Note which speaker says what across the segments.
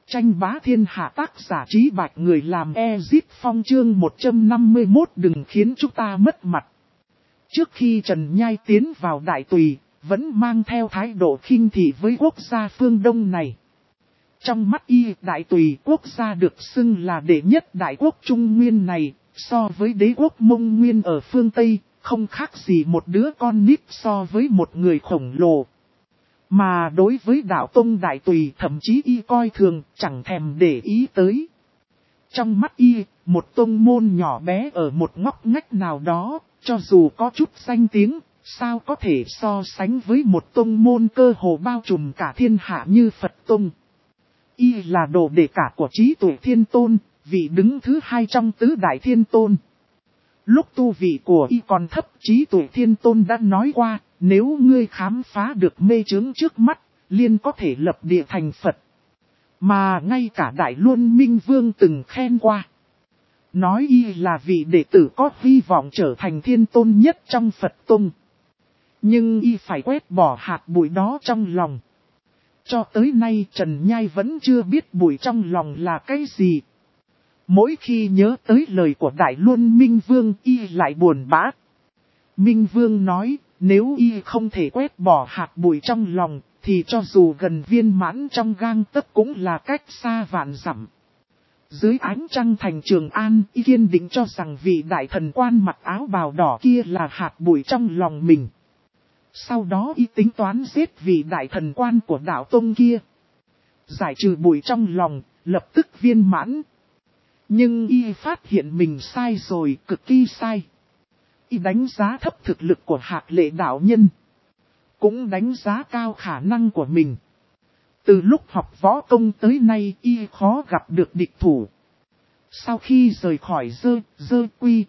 Speaker 1: Tranh bá thiên hạ tác giả Trí Bạch người làm Ezip Phong chương 151 đừng khiến chúng ta mất mặt. Trước khi Trần Nhai tiến vào Đại Tùy, vẫn mang theo thái độ khinh thị với quốc gia phương Đông này. Trong mắt y, Đại Tùy quốc gia được xưng là đệ nhất đại quốc Trung Nguyên này, so với đế quốc Mông Nguyên ở phương Tây, không khác gì một đứa con nít so với một người khổng lồ. Mà đối với đạo tông Đại Tùy thậm chí y coi thường, chẳng thèm để ý tới. Trong mắt y, một tông môn nhỏ bé ở một ngóc ngách nào đó, cho dù có chút danh tiếng, sao có thể so sánh với một tông môn cơ hồ bao trùm cả thiên hạ như Phật Tông. Y là đồ đệ cả của Trí Tuệ Thiên Tôn, vị đứng thứ hai trong tứ đại thiên tôn. Lúc tu vị của y còn thấp, Trí Tuệ Thiên Tôn đã nói qua, nếu ngươi khám phá được mê chướng trước mắt, liền có thể lập địa thành Phật. Mà ngay cả Đại Luân Minh Vương từng khen qua. Nói y là vị đệ tử có hy vọng trở thành thiên tôn nhất trong Phật Tông. Nhưng y phải quét bỏ hạt bụi đó trong lòng. Cho tới nay Trần Nhai vẫn chưa biết bụi trong lòng là cái gì. Mỗi khi nhớ tới lời của Đại Luân Minh Vương y lại buồn bã. Minh Vương nói, nếu y không thể quét bỏ hạt bụi trong lòng, thì cho dù gần viên mãn trong gang tấc cũng là cách xa vạn dặm. Dưới ánh trăng thành Trường An, y kiên định cho rằng vị đại thần quan mặc áo bào đỏ kia là hạt bụi trong lòng mình. Sau đó y tính toán giết vị đại thần quan của đạo tông kia. Giải trừ bụi trong lòng, lập tức viên mãn. Nhưng y phát hiện mình sai rồi, cực kỳ sai. Y đánh giá thấp thực lực của Hạc Lệ đạo nhân. Cũng đánh giá cao khả năng của mình. Từ lúc học võ công tới nay y khó gặp được địch thủ. Sau khi rời khỏi quy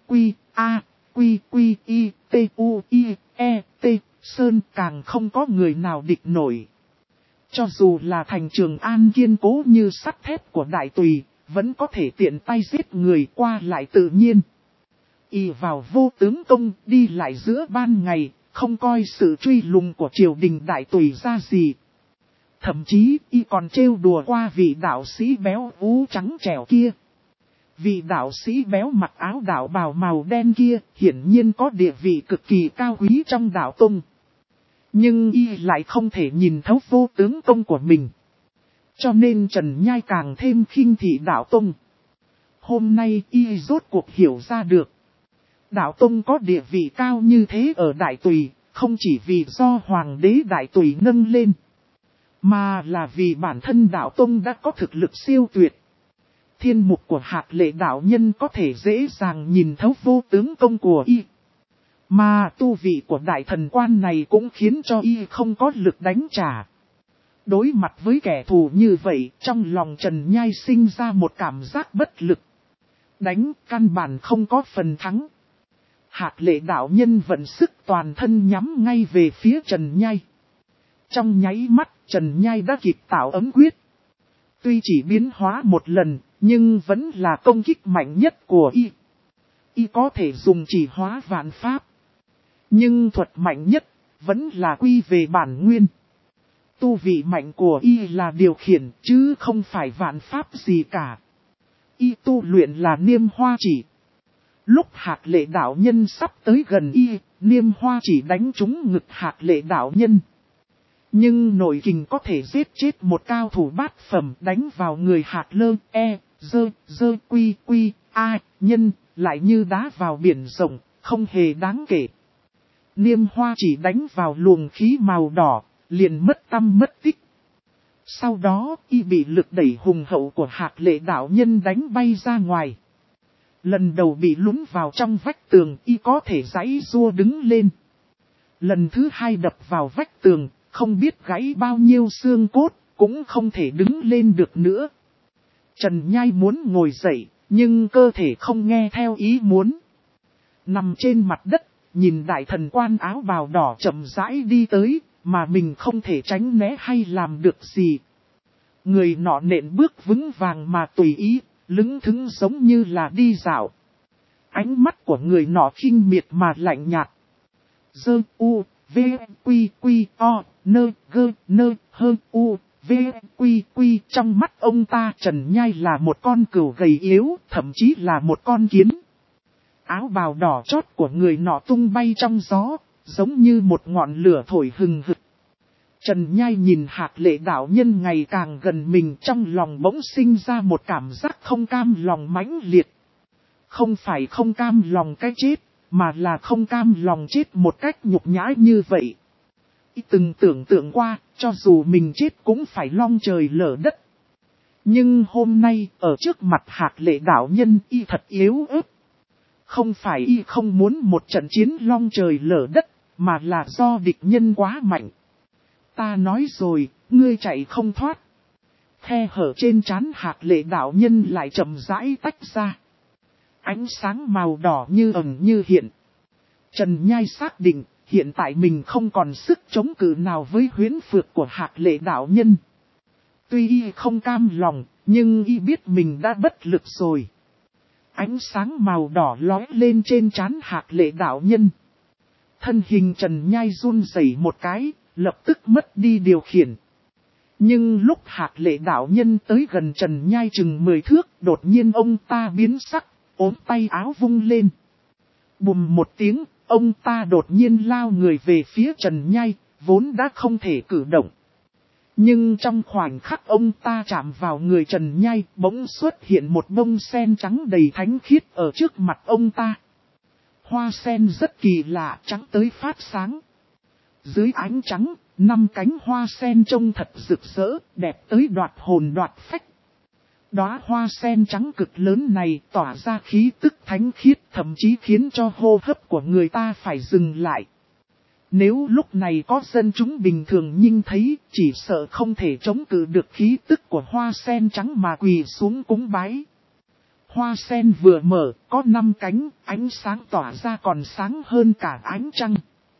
Speaker 1: y t u i e t sơn càng không có người nào địch nổi. Cho dù là thành Trường An kiên cố như sắt thép của Đại Tùy, vẫn có thể tiện tay giết người qua lại tự nhiên. Y vào vô tướng công đi lại giữa ban ngày, không coi sự truy lùng của triều đình Đại Tùy ra gì. Thậm chí y còn trêu đùa qua vị đạo sĩ béo ú trắng trẻo kia. Vị đạo sĩ béo mặc áo đạo bào màu đen kia hiển nhiên có địa vị cực kỳ cao quý trong đạo tông. Nhưng y lại không thể nhìn thấu vô tướng công của mình. Cho nên Trần Nhai càng thêm khinh thị đạo tông. Hôm nay y rốt cuộc hiểu ra được. Đạo tông có địa vị cao như thế ở Đại Tùy, không chỉ vì do Hoàng đế Đại Tùy nâng lên. Mà là vì bản thân đạo tông đã có thực lực siêu tuyệt. Thiên mục của Hạc Lệ đạo nhân có thể dễ dàng nhìn thấu vô tướng công của y. Mà tu vị của đại thần quan này cũng khiến cho y không có lực đánh trả. Đối mặt với kẻ thù như vậy, trong lòng Trần Nhai sinh ra một cảm giác bất lực. Đánh căn bản không có phần thắng. Hạc Lệ đạo nhân vận sức toàn thân nhắm ngay về phía Trần Nhai. Trong nháy mắt, Trần Nhai đã kịp tạo ấm quyết. Tuy chỉ biến hóa một lần, nhưng vẫn là công kích mạnh nhất của y. Y có thể dùng chỉ hóa vạn pháp. Nhưng thuật mạnh nhất, vẫn là quy về bản nguyên. Tu vị mạnh của y là điều khiển, chứ không phải vạn pháp gì cả. Y tu luyện là Niêm Hoa Chỉ. Lúc Hạc Lệ đạo nhân sắp tới gần y, Niêm Hoa Chỉ đánh trúng ngực Hạc Lệ đạo nhân. Nhưng nội kình có thể giết chết một cao thủ bát phẩm đánh vào người Hạc Lơ, quy nhân, lại như đá vào biển rộng, không hề đáng kể. Niêm Hoa Chỉ đánh vào luồng khí màu đỏ, liền mất tăm mất tích. Sau đó, y bị lực đẩy hùng hậu của Hạc Lệ đạo nhân đánh bay ra ngoài. Lần đầu bị lún vào trong vách tường, y có thể giãy giụa đứng lên. Lần thứ hai đập vào vách tường, không biết gãy bao nhiêu xương cốt, cũng không thể đứng lên được nữa. Trần Nhai muốn ngồi dậy, nhưng cơ thể không nghe theo ý muốn. Nằm trên mặt đất, nhìn đại thần quan áo bào đỏ chậm rãi đi tới, mà mình không thể tránh né hay làm được gì. Người nọ nện bước vững vàng mà tùy ý, lững thững giống như là đi dạo. Ánh mắt của người nọ khinh miệt mà lạnh nhạt. V, U, V, Quy, O, Nơ, Gơ, Nơ, Hơ, U, V, Quy, Quy. Trong mắt ông ta Trần Nhai là một con cừu gầy yếu, thậm chí là một con kiến. Áo bào đỏ chót của người nọ tung bay trong gió, giống như một ngọn lửa thổi hừng hực. Trần Nhai nhìn Hạc Lệ đạo nhân ngày càng gần mình, trong lòng bỗng sinh ra một cảm giác không cam lòng mãnh liệt. Không phải không cam lòng cái chết, mà là không cam lòng chết một cách nhục nhã như vậy. Từng tưởng tượng qua, cho dù mình chết cũng phải long trời lở đất. Nhưng hôm nay, ở trước mặt Hạc Lệ đạo nhân, y thật yếu ớt. Không phải y không muốn một trận chiến long trời lở đất, mà là do địch nhân quá mạnh. Ta nói rồi, ngươi chạy không thoát. Khe hở trên trán Hạc Lệ đạo nhân lại chậm rãi tách ra. Ánh sáng màu đỏ như ẩn như hiện. Trần Nhai xác định, hiện tại mình không còn sức chống cự nào với huyễn phược của Hạc Lệ đạo nhân. Tuy y không cam lòng, nhưng y biết mình đã bất lực rồi. Ánh sáng màu đỏ lóe lên trên trán Hạc Lệ đạo nhân. Thân hình Trần Nhai run rẩy một cái, lập tức mất đi điều khiển. Nhưng lúc Hạc Lệ đạo nhân tới gần Trần Nhai chừng 10 thước, đột nhiên ông ta biến sắc, ốm tay áo vung lên. Bùm một tiếng, ông ta đột nhiên lao người về phía Trần Nhai, vốn đã không thể cử động. Nhưng trong khoảnh khắc ông ta chạm vào người Trần Nhai, bỗng xuất hiện một bông sen trắng đầy thánh khiết ở trước mặt ông ta. Hoa sen rất kỳ lạ, trắng tới phát sáng. Dưới ánh trắng, 5 cánh hoa sen trông thật rực rỡ, đẹp tới đoạt hồn đoạt phách. Đóa hoa sen trắng cực lớn này tỏa ra khí tức thánh khiết, thậm chí khiến cho hô hấp của người ta phải dừng lại. Nếu lúc này có dân chúng bình thường nhìn thấy, chỉ sợ không thể chống cự được khí tức của hoa sen trắng mà quỳ xuống cúng bái. Hoa sen vừa mở, có 5 cánh, ánh sáng tỏa ra còn sáng hơn cả ánh trăng.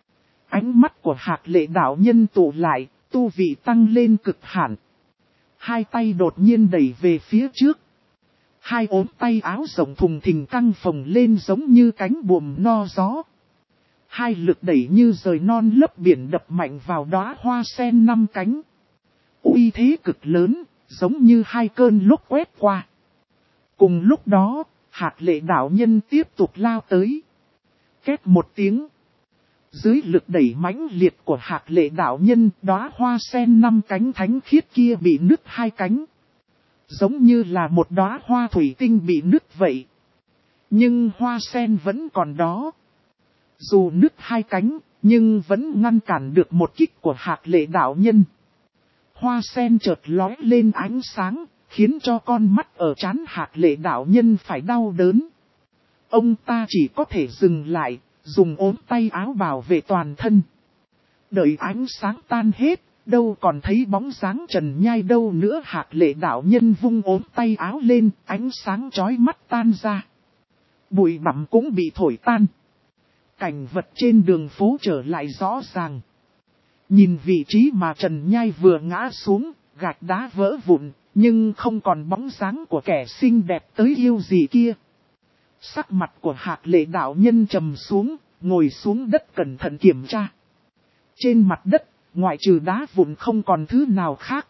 Speaker 1: Ánh mắt của Hạc Lệ đạo nhân tụ lại, tu vị tăng lên cực hạn. Hai tay đột nhiên đẩy về phía trước. Hai ốm tay áo rộng thùng thình căng phồng lên giống như cánh buồm no gió. Hai lực đẩy như rời non lấp biển đập mạnh vào đóa hoa sen 5 cánh. Uy thế cực lớn, giống như hai cơn lốc quét qua. Cùng lúc đó, Hạc Lệ đạo nhân tiếp tục lao tới. Két một tiếng. Dưới lực đẩy mãnh liệt của Hạc Lệ đạo nhân, đóa hoa sen 5 cánh thánh khiết kia bị nứt 2 cánh. Giống như là một đóa hoa thủy tinh bị nứt vậy. Nhưng hoa sen vẫn còn đó. Dù nứt 2 cánh, nhưng vẫn ngăn cản được một kích của Hạc Lệ đạo nhân. Hoa sen chợt lóe lên ánh sáng, khiến cho con mắt ở trán Hạc Lệ đạo nhân phải đau đớn. Ông ta chỉ có thể dừng lại, dùng ốm tay áo bảo vệ toàn thân. Đợi ánh sáng tan hết, đâu còn thấy bóng dáng Trần Nhai đâu nữa. Hạc Lệ đạo nhân vung ốm tay áo lên, ánh sáng chói mắt tan ra. Bụi bặm cũng bị thổi tan. Cảnh vật trên đường phố trở lại rõ ràng. Nhìn vị trí mà Trần Nhai vừa ngã xuống, gạch đá vỡ vụn, nhưng không còn bóng dáng của kẻ xinh đẹp tới yêu gì kia. Sắc mặt của Hạc Lệ đạo nhân trầm xuống, ngồi xuống đất cẩn thận kiểm tra. Trên mặt đất, ngoại trừ đá vụn không còn thứ nào khác.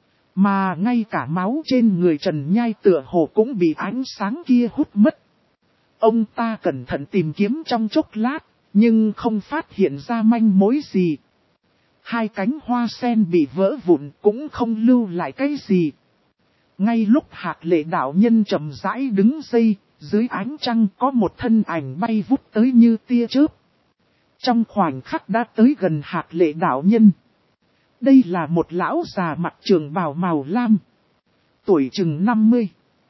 Speaker 1: Mà ngay cả máu trên người Trần Nhai tựa hồ cũng bị ánh sáng kia hút mất. Ông ta cẩn thận tìm kiếm trong chốc lát, nhưng không phát hiện ra manh mối gì. Hai cánh hoa sen bị vỡ vụn cũng không lưu lại cái gì. Ngay lúc Hạc Lệ đạo nhân chậm rãi đứng dậy, dưới ánh trăng có một thân ảnh bay vút tới như tia chớp. Trong khoảnh khắc đã tới gần Hạc Lệ đạo nhân. Đây là một lão già mặc trường bào màu lam. Tuổi chừng 50.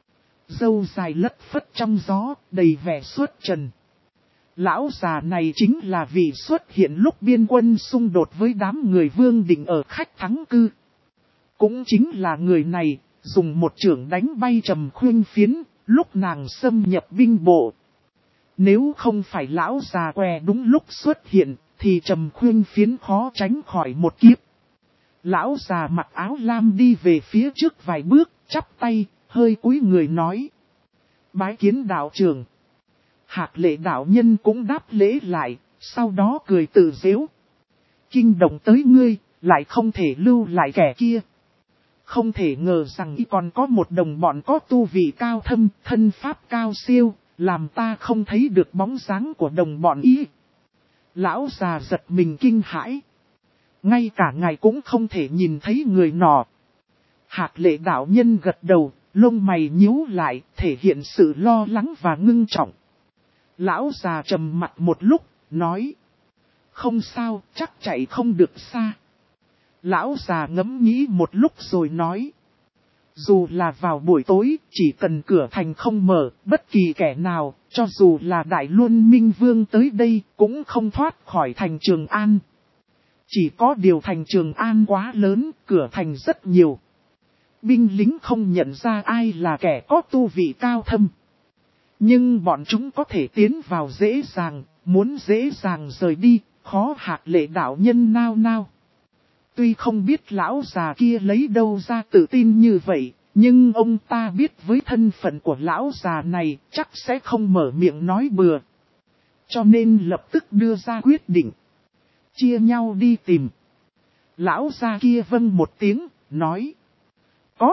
Speaker 1: Râu dài lất phất trong gió, đầy vẻ xuất trần. Lão già này chính là vị xuất hiện lúc biên quân xung đột với đám người Vương Định ở Khách Thắng Cư. Cũng chính là người này, dùng một chưởng đánh bay Trầm Khuyên Phiến, lúc nàng xâm nhập binh bộ. Nếu không phải lão già què đúng lúc xuất hiện, thì Trầm Khuyên Phiến khó tránh khỏi một kiếp. Lão già mặc áo lam đi về phía trước vài bước, chắp tay, hơi cúi người nói. Bái kiến đạo trưởng. Hạc Lệ đạo nhân cũng đáp lễ lại, sau đó cười tự giễu. Kinh động tới ngươi, lại không thể lưu lại kẻ kia. Không thể ngờ rằng y còn có một đồng bọn có tu vị cao thâm, thân pháp cao siêu, làm ta không thấy được bóng dáng của đồng bọn y. Lão già giật mình kinh hãi. Ngay cả ngài cũng không thể nhìn thấy người nọ. Hạc Lệ đạo nhân gật đầu, lông mày nhíu lại, thể hiện sự lo lắng và ngưng trọng. Lão già trầm mặt một lúc, nói. Không sao, chắc chạy không được xa. Lão già ngẫm nghĩ một lúc rồi nói. Dù là vào buổi tối, chỉ cần cửa thành không mở, bất kỳ kẻ nào, cho dù là Đại Luân Minh Vương tới đây, cũng không thoát khỏi thành Trường An. Chỉ có điều thành Trường An quá lớn, cửa thành rất nhiều. Binh lính không nhận ra ai là kẻ có tu vị cao thâm. Nhưng bọn chúng có thể tiến vào dễ dàng, muốn dễ dàng rời đi, khó. Hạc Lệ đạo nhân nao nao. Tuy không biết lão già kia lấy đâu ra tự tin như vậy, nhưng ông ta biết với thân phận của lão già này chắc sẽ không mở miệng nói bừa. Cho nên lập tức đưa ra quyết định. Chia nhau đi tìm. Lão già kia vâng một tiếng, nói. Có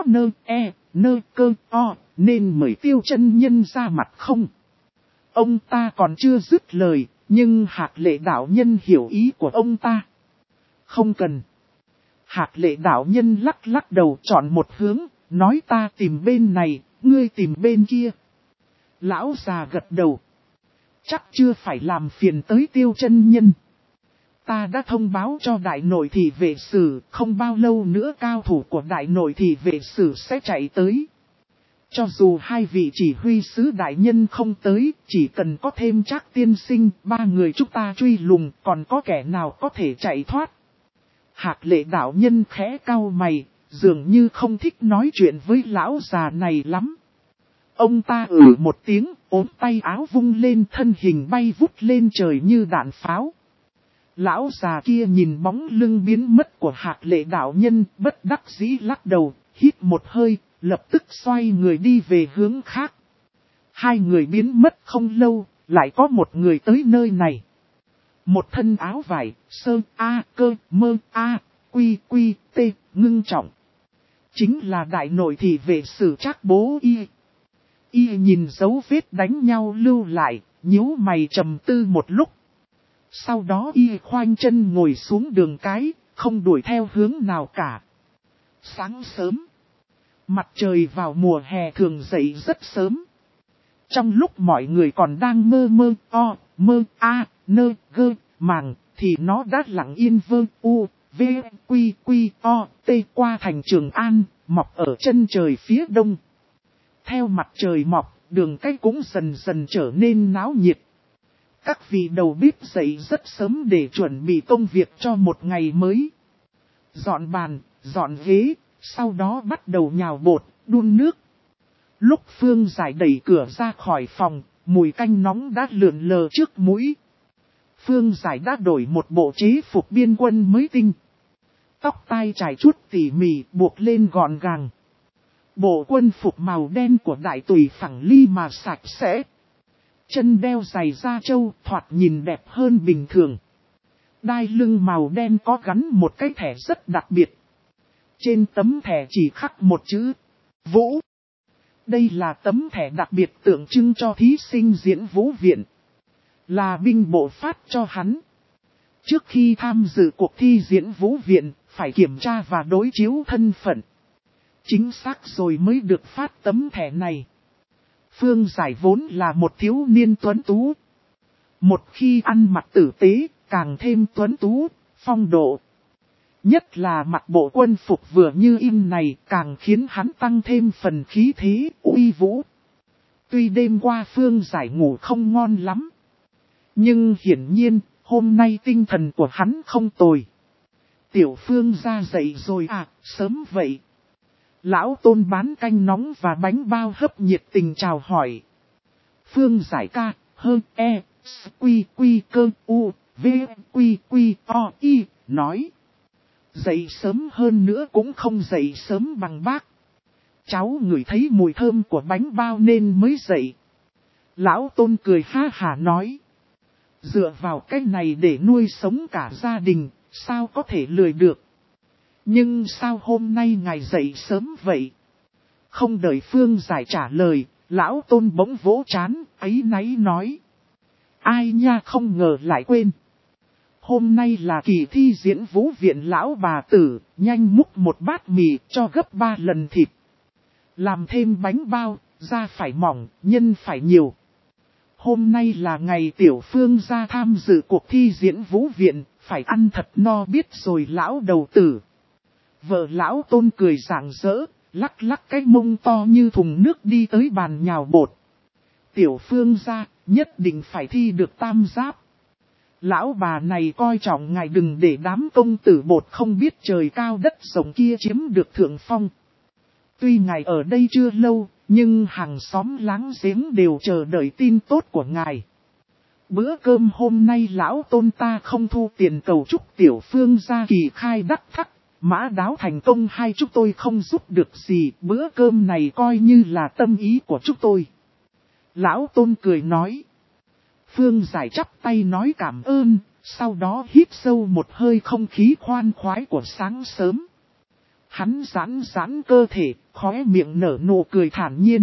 Speaker 1: nơ cơ o, nên mời Tiêu chân nhân ra mặt không? Ông ta còn chưa dứt lời, nhưng Hạc Lệ đạo nhân hiểu ý của ông ta. Không cần. Hạc Lệ đạo nhân lắc lắc đầu chọn một hướng, nói ta tìm bên này, ngươi tìm bên kia. Lão già gật đầu. Chắc chưa phải làm phiền tới Tiêu chân nhân. Ta đã thông báo cho đại nội thị vệ sử, không bao lâu nữa cao thủ của đại nội thị vệ sử sẽ chạy tới. Cho dù hai vị chỉ huy sứ đại nhân không tới, chỉ cần có thêm Trác tiên sinh, ba người chúng ta truy lùng, còn có kẻ nào có thể chạy thoát. Hạc Lệ đạo nhân khẽ cau mày, dường như không thích nói chuyện với lão già này lắm. Ông ta một tiếng, ốm tay áo vung lên, thân hình bay vút lên trời như đạn pháo. Lão già kia nhìn bóng lưng biến mất của Hạc Lệ đạo nhân, bất đắc dĩ lắc đầu, hít một hơi, lập tức xoay người đi về hướng khác. Hai người biến mất không lâu, lại có một người tới nơi này. Một thân áo vải, sơ a cơ mơ a quy quy t ngưng trọng. Chính là đại nội thị vệ sử Trác bố y. Y nhìn dấu vết đánh nhau lưu lại, nhíu mày trầm tư một lúc. Sau đó y khoanh chân ngồi xuống đường cái, không đuổi theo hướng nào cả. Sáng sớm, mặt trời vào mùa hè thường dậy rất sớm. Trong lúc mọi người còn đang mơ nơ gơ màng, thì nó đã lặng yên quy t qua thành Trường An, mọc ở chân trời phía đông. Theo mặt trời mọc, đường cái cũng dần dần trở nên náo nhiệt. Các vị đầu bếp dậy rất sớm để chuẩn bị công việc cho một ngày mới. Dọn bàn, dọn ghế, sau đó bắt đầu nhào bột, đun nước. Lúc Phương Giải đẩy cửa ra khỏi phòng, mùi canh nóng đã lượn lờ trước mũi. Phương Giải đã đổi một bộ chế phục biên quân mới tinh. Tóc tai trải chuốt tỉ mỉ buộc lên gọn gàng. Bộ quân phục màu đen của đại tùy phẳng ly mà sạch sẽ. Chân đeo giày da trâu thoạt nhìn đẹp hơn bình thường. Đai lưng màu đen có gắn một cái thẻ rất đặc biệt. Trên tấm thẻ chỉ khắc một chữ Vũ. Đây là tấm thẻ đặc biệt tượng trưng cho thí sinh diễn vũ viện. Là binh bộ phát cho hắn. Trước khi tham dự cuộc thi diễn vũ viện, phải kiểm tra và đối chiếu thân phận. Chính xác rồi mới được phát tấm thẻ này. Phương Giải vốn là một thiếu niên tuấn tú. Một khi ăn mặc tử tế, càng thêm tuấn tú, phong độ. Nhất là mặc bộ quân phục vừa như in này càng khiến hắn tăng thêm phần khí thế, uy vũ. Tuy đêm qua Phương Giải ngủ không ngon lắm. Nhưng hiển nhiên, hôm nay tinh thần của hắn không tồi. Tiểu Phương ra dậy rồi à, sớm vậy. Lão Tôn bán canh nóng và bánh bao hấp nhiệt tình chào hỏi. Phương Giải ca, quy cơ u, v quy o y, nói. Dậy sớm hơn nữa cũng không dậy sớm bằng bác. Cháu ngửi thấy mùi thơm của bánh bao nên mới dậy. Lão Tôn cười ha hả nói. Dựa vào cái này để nuôi sống cả gia đình, sao có thể lười được. Nhưng sao hôm nay ngài dậy sớm vậy? Không đợi Phương Giải trả lời, lão Tôn bỗng vỗ trán, áy náy nói. Ai nha, không ngờ lại quên. Hôm nay là kỳ thi diễn vũ viện lão bà tử, nhanh múc một bát mì cho gấp 3 lần thịt. Làm thêm bánh bao, da phải mỏng, nhân phải nhiều. Hôm nay là ngày tiểu Phương ra tham dự cuộc thi diễn vũ viện, phải ăn thật no biết rồi lão đầu tử. Vợ lão Tôn cười rạng rỡ, lắc lắc cái mông to như thùng nước đi tới bàn nhào bột. Tiểu Phương ra, nhất định phải thi được tam giáp. Lão bà này coi trọng ngài, đừng để đám công tử bột không biết trời cao đất rộng kia chiếm được thượng phong. Tuy ngài ở đây chưa lâu, nhưng hàng xóm láng giếng đều chờ đợi tin tốt của ngài. Bữa cơm hôm nay lão Tôn ta không thu tiền cầu chúc tiểu Phương ra kỳ khai đắc thắc, mã đáo thành công hay chúng tôi không giúp được gì, bữa cơm này coi như là tâm ý của chúng tôi. Lão Tôn cười nói. Phương Giải chắp tay nói cảm ơn, sau đó hít sâu một hơi không khí khoan khoái của sáng sớm. Hắn giãn giãn cơ thể, khóe miệng nở nụ cười thản nhiên.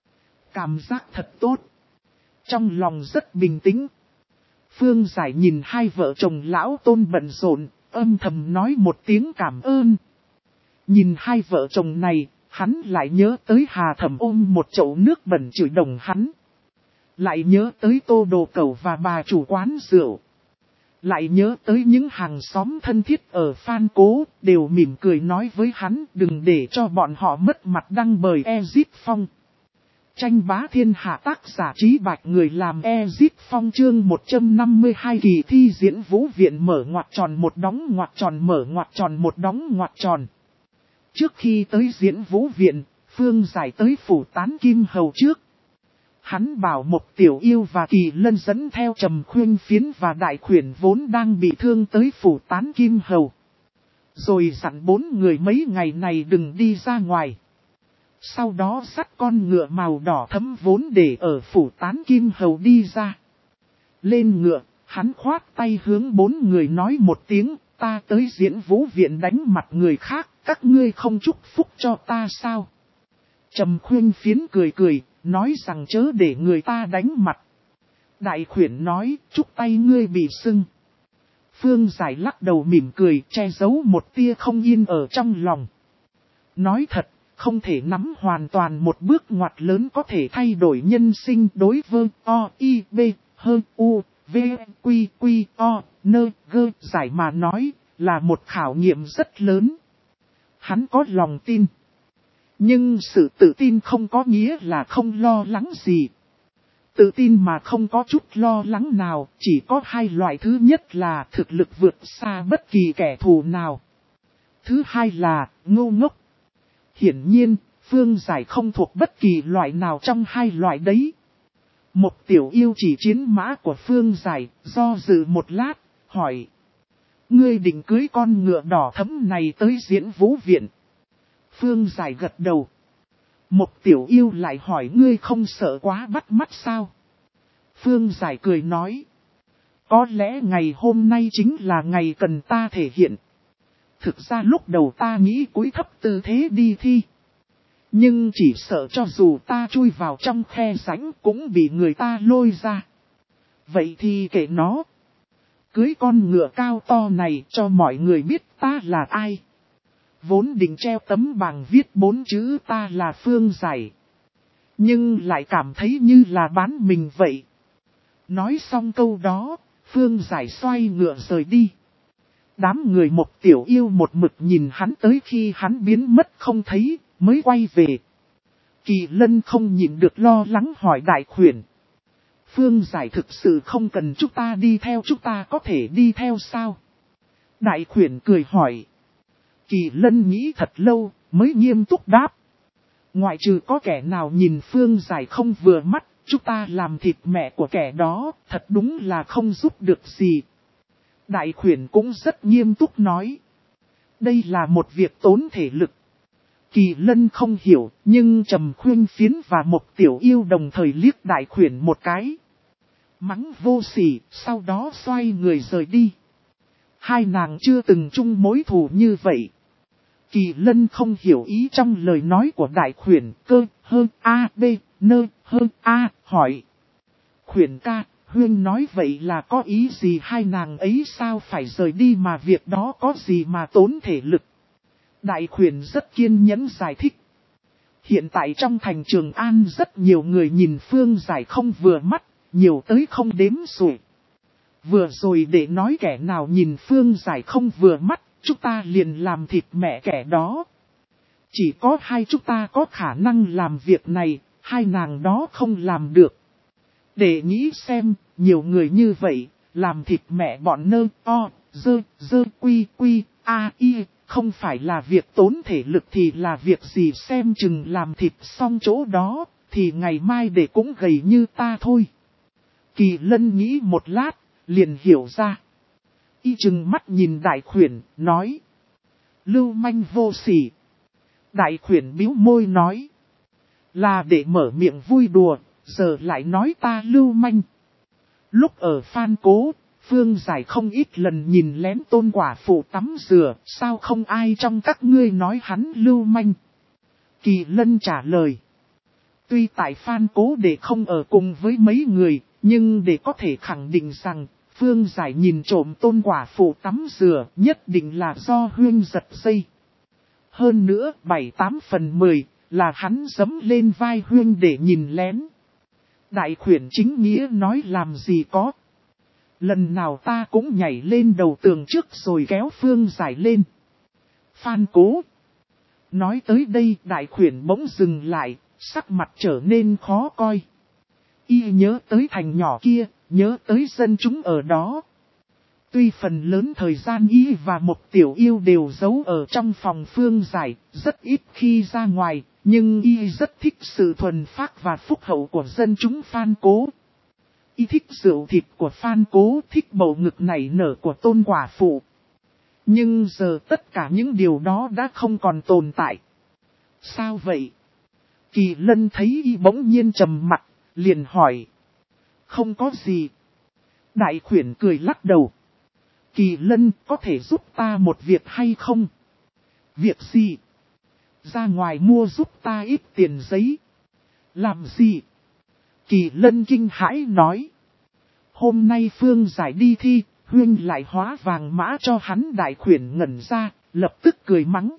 Speaker 1: Cảm giác thật tốt. Trong lòng rất bình tĩnh. Phương Giải nhìn hai vợ chồng lão Tôn bận rộn, âm thầm nói một tiếng cảm ơn. Nhìn hai vợ chồng này, hắn lại nhớ tới Hà Thẩm ôm một chậu nước bẩn chửi đồng hắn. Lại nhớ tới Tô Đồ Cẩu và bà chủ quán rượu. Lại nhớ tới những hàng xóm thân thiết ở Phan Cố, đều mỉm cười nói với hắn đừng để cho bọn họ mất mặt đăng bời Ezip Phong. Tranh bá thiên hạ, tác giả Trí Bạch, người làm Ezip Phong, chương 152 kỳ thi diễn vũ viện mở ngoặc tròn một đóng ngoặc tròn mở ngoặc tròn một đóng ngoặc tròn. Trước khi tới diễn vũ viện, Phương Giải tới phủ Tán Kim Hầu trước. Hắn bảo Mộc Tiểu Yêu và Kỳ Lân dẫn theo Trầm Khuyên Phiến và Đại Khuyển vốn đang bị thương tới phủ Tán Kim Hầu. Rồi dặn 4 người mấy ngày này đừng đi ra ngoài. Sau đó dắt con ngựa màu đỏ thẫm vốn để ở phủ Tán Kim Hầu đi ra. Lên ngựa, hắn khoát tay hướng 4 người nói một tiếng, ta tới diễn vũ viện đánh mặt người khác, các ngươi không chúc phúc cho ta sao? Trầm Khuyên Phiến cười cười, nói rằng chớ để người ta đánh mặt. Đại Khuyển nói, chúc tay ngươi bị sưng. Phương Giải lắc đầu mỉm cười, che giấu một tia không yên ở trong lòng. Nói thật, không thể nắm hoàn toàn một bước ngoặt lớn có thể thay đổi nhân sinh đối với O, I, B, H, U, V, Quy, Quy, O, N, G. Giải mà nói, là một khảo nghiệm rất lớn. Hắn có lòng tin. Nhưng sự tự tin không có nghĩa là không lo lắng gì. Tự tin mà không có chút lo lắng nào, chỉ có hai loại. Thứ nhất là thực lực vượt xa bất kỳ kẻ thù nào. Thứ hai là ngu ngốc. Hiển nhiên, Phương Giải không thuộc bất kỳ loại nào trong hai loại đấy. Một Tiểu Yêu chỉ chiến mã của Phương Giải, do dự một lát, hỏi. Ngươi định cưới con ngựa đỏ thẫm này tới diễn vũ viện? Phương Giải gật đầu. Một Tiểu Yêu lại hỏi ngươi không sợ quá bắt mắt sao? Phương Giải cười nói. Có lẽ ngày hôm nay chính là ngày cần ta thể hiện. Thực ra lúc đầu ta nghĩ cúi thấp tư thế đi thi. Nhưng chỉ sợ cho dù ta chui vào trong khe rãnh cũng bị người ta lôi ra. Vậy thì kệ nó. Cưới con ngựa cao to này cho mọi người biết ta là ai. Vốn định treo tấm bảng viết 4 chữ ta là Phương Giải. Nhưng lại cảm thấy như là bán mình vậy. Nói xong câu đó, Phương Giải xoay ngựa rời đi. Đám người Một Tiểu Yêu một mực nhìn hắn tới khi hắn biến mất không thấy, mới quay về. Kỳ Lân không nhịn được lo lắng hỏi Đại Khuyển. Phương Giải thực sự không cần chúng ta đi theo, chúng ta có thể đi theo sao? Đại Khuyển cười hỏi. Kỳ Lân nghĩ thật lâu, mới nghiêm túc đáp. Ngoại trừ có kẻ nào nhìn Phương Giải không vừa mắt, chúng ta làm thịt mẹ của kẻ đó, thật đúng là không giúp được gì. Đại Khuyển cũng rất nghiêm túc nói. Đây là một việc tốn thể lực. Kỳ Lân không hiểu, nhưng Trầm Khuyên Phiến và Một Tiểu Yêu đồng thời liếc Đại Khuyển một cái. Mắng vô sỉ, sau đó xoay người rời đi. Hai nàng chưa từng chung mối thù như vậy. Kỳ Lân không hiểu ý trong lời nói của đại khuyển cơ hơn A B nơ hơn A hỏi. Khuyển ca, Huyên nói vậy là có ý gì hai nàng ấy sao phải rời đi mà việc đó có gì mà tốn thể lực. Đại khuyển rất kiên nhẫn giải thích. Hiện tại trong thành Trường An rất nhiều người nhìn Phương Giải không vừa mắt, nhiều tới không đếm xuể. Vừa rồi để nói kẻ nào nhìn Phương Giải không vừa mắt, chúng ta liền làm thịt mẹ kẻ đó. Chỉ có hai chúng ta có khả năng làm việc này, hai nàng đó không làm được. Để nghĩ xem, nhiều người như vậy, làm thịt mẹ bọn nơ, o, dơ, quy, a, y, không phải là việc tốn thể lực thì là việc gì xem chừng làm thịt xong chỗ đó, thì ngày mai để cũng gầy như ta thôi. Kỳ Lân nghĩ một lát, liền hiểu ra. Y chừng mắt nhìn đại khuyển, nói. Lưu manh vô sỉ. Đại khuyển bĩu môi nói. Là để mở miệng vui đùa, giờ lại nói ta lưu manh. Lúc ở Phan Cố, Phương Giải không ít lần nhìn lén Tôn quả phụ tắm rửa, sao không ai trong các ngươi nói hắn lưu manh? Kỳ Lân trả lời. Tuy tại Phan Cố để không ở cùng với mấy người, nhưng để có thể khẳng định rằng, Phương Giải nhìn trộm Tôn quả phụ tắm rửa nhất định là do Huyên giật dây. Hơn nữa 7/8/10 là hắn giẫm lên vai Huyên để nhìn lén. Đại khuyển chính nghĩa nói làm gì có. Lần nào ta cũng nhảy lên đầu tường trước rồi kéo Phương Giải lên. Phan Cố. Nói tới đây đại khuyển bỗng dừng lại, sắc mặt trở nên khó coi. Y nhớ tới thành nhỏ kia, nhớ tới dân chúng ở đó. Tuy phần lớn thời gian Y và một tiểu yêu đều giấu ở trong phòng Phương Giải, rất ít khi ra ngoài, nhưng Y rất thích sự thuần phác và phúc hậu của dân chúng Phan Cố. Y thích rượu thịt của Phan Cố, thích bầu ngực nảy nở của Tôn quả phụ. Nhưng giờ tất cả những điều đó đã không còn tồn tại. Sao vậy? Kỳ Lân thấy Y bỗng nhiên trầm mặt, liền hỏi. Không có gì. Đại khuyển cười lắc đầu. Kỳ Lân có thể giúp ta một việc hay không? Việc gì? Ra ngoài mua giúp ta ít tiền giấy. Làm gì? Kỳ Lân kinh hãi nói. Hôm nay Phương Giải đi thi, Huyên lại hóa vàng mã cho hắn. Đại khuyển ngẩn ra, lập tức cười mắng.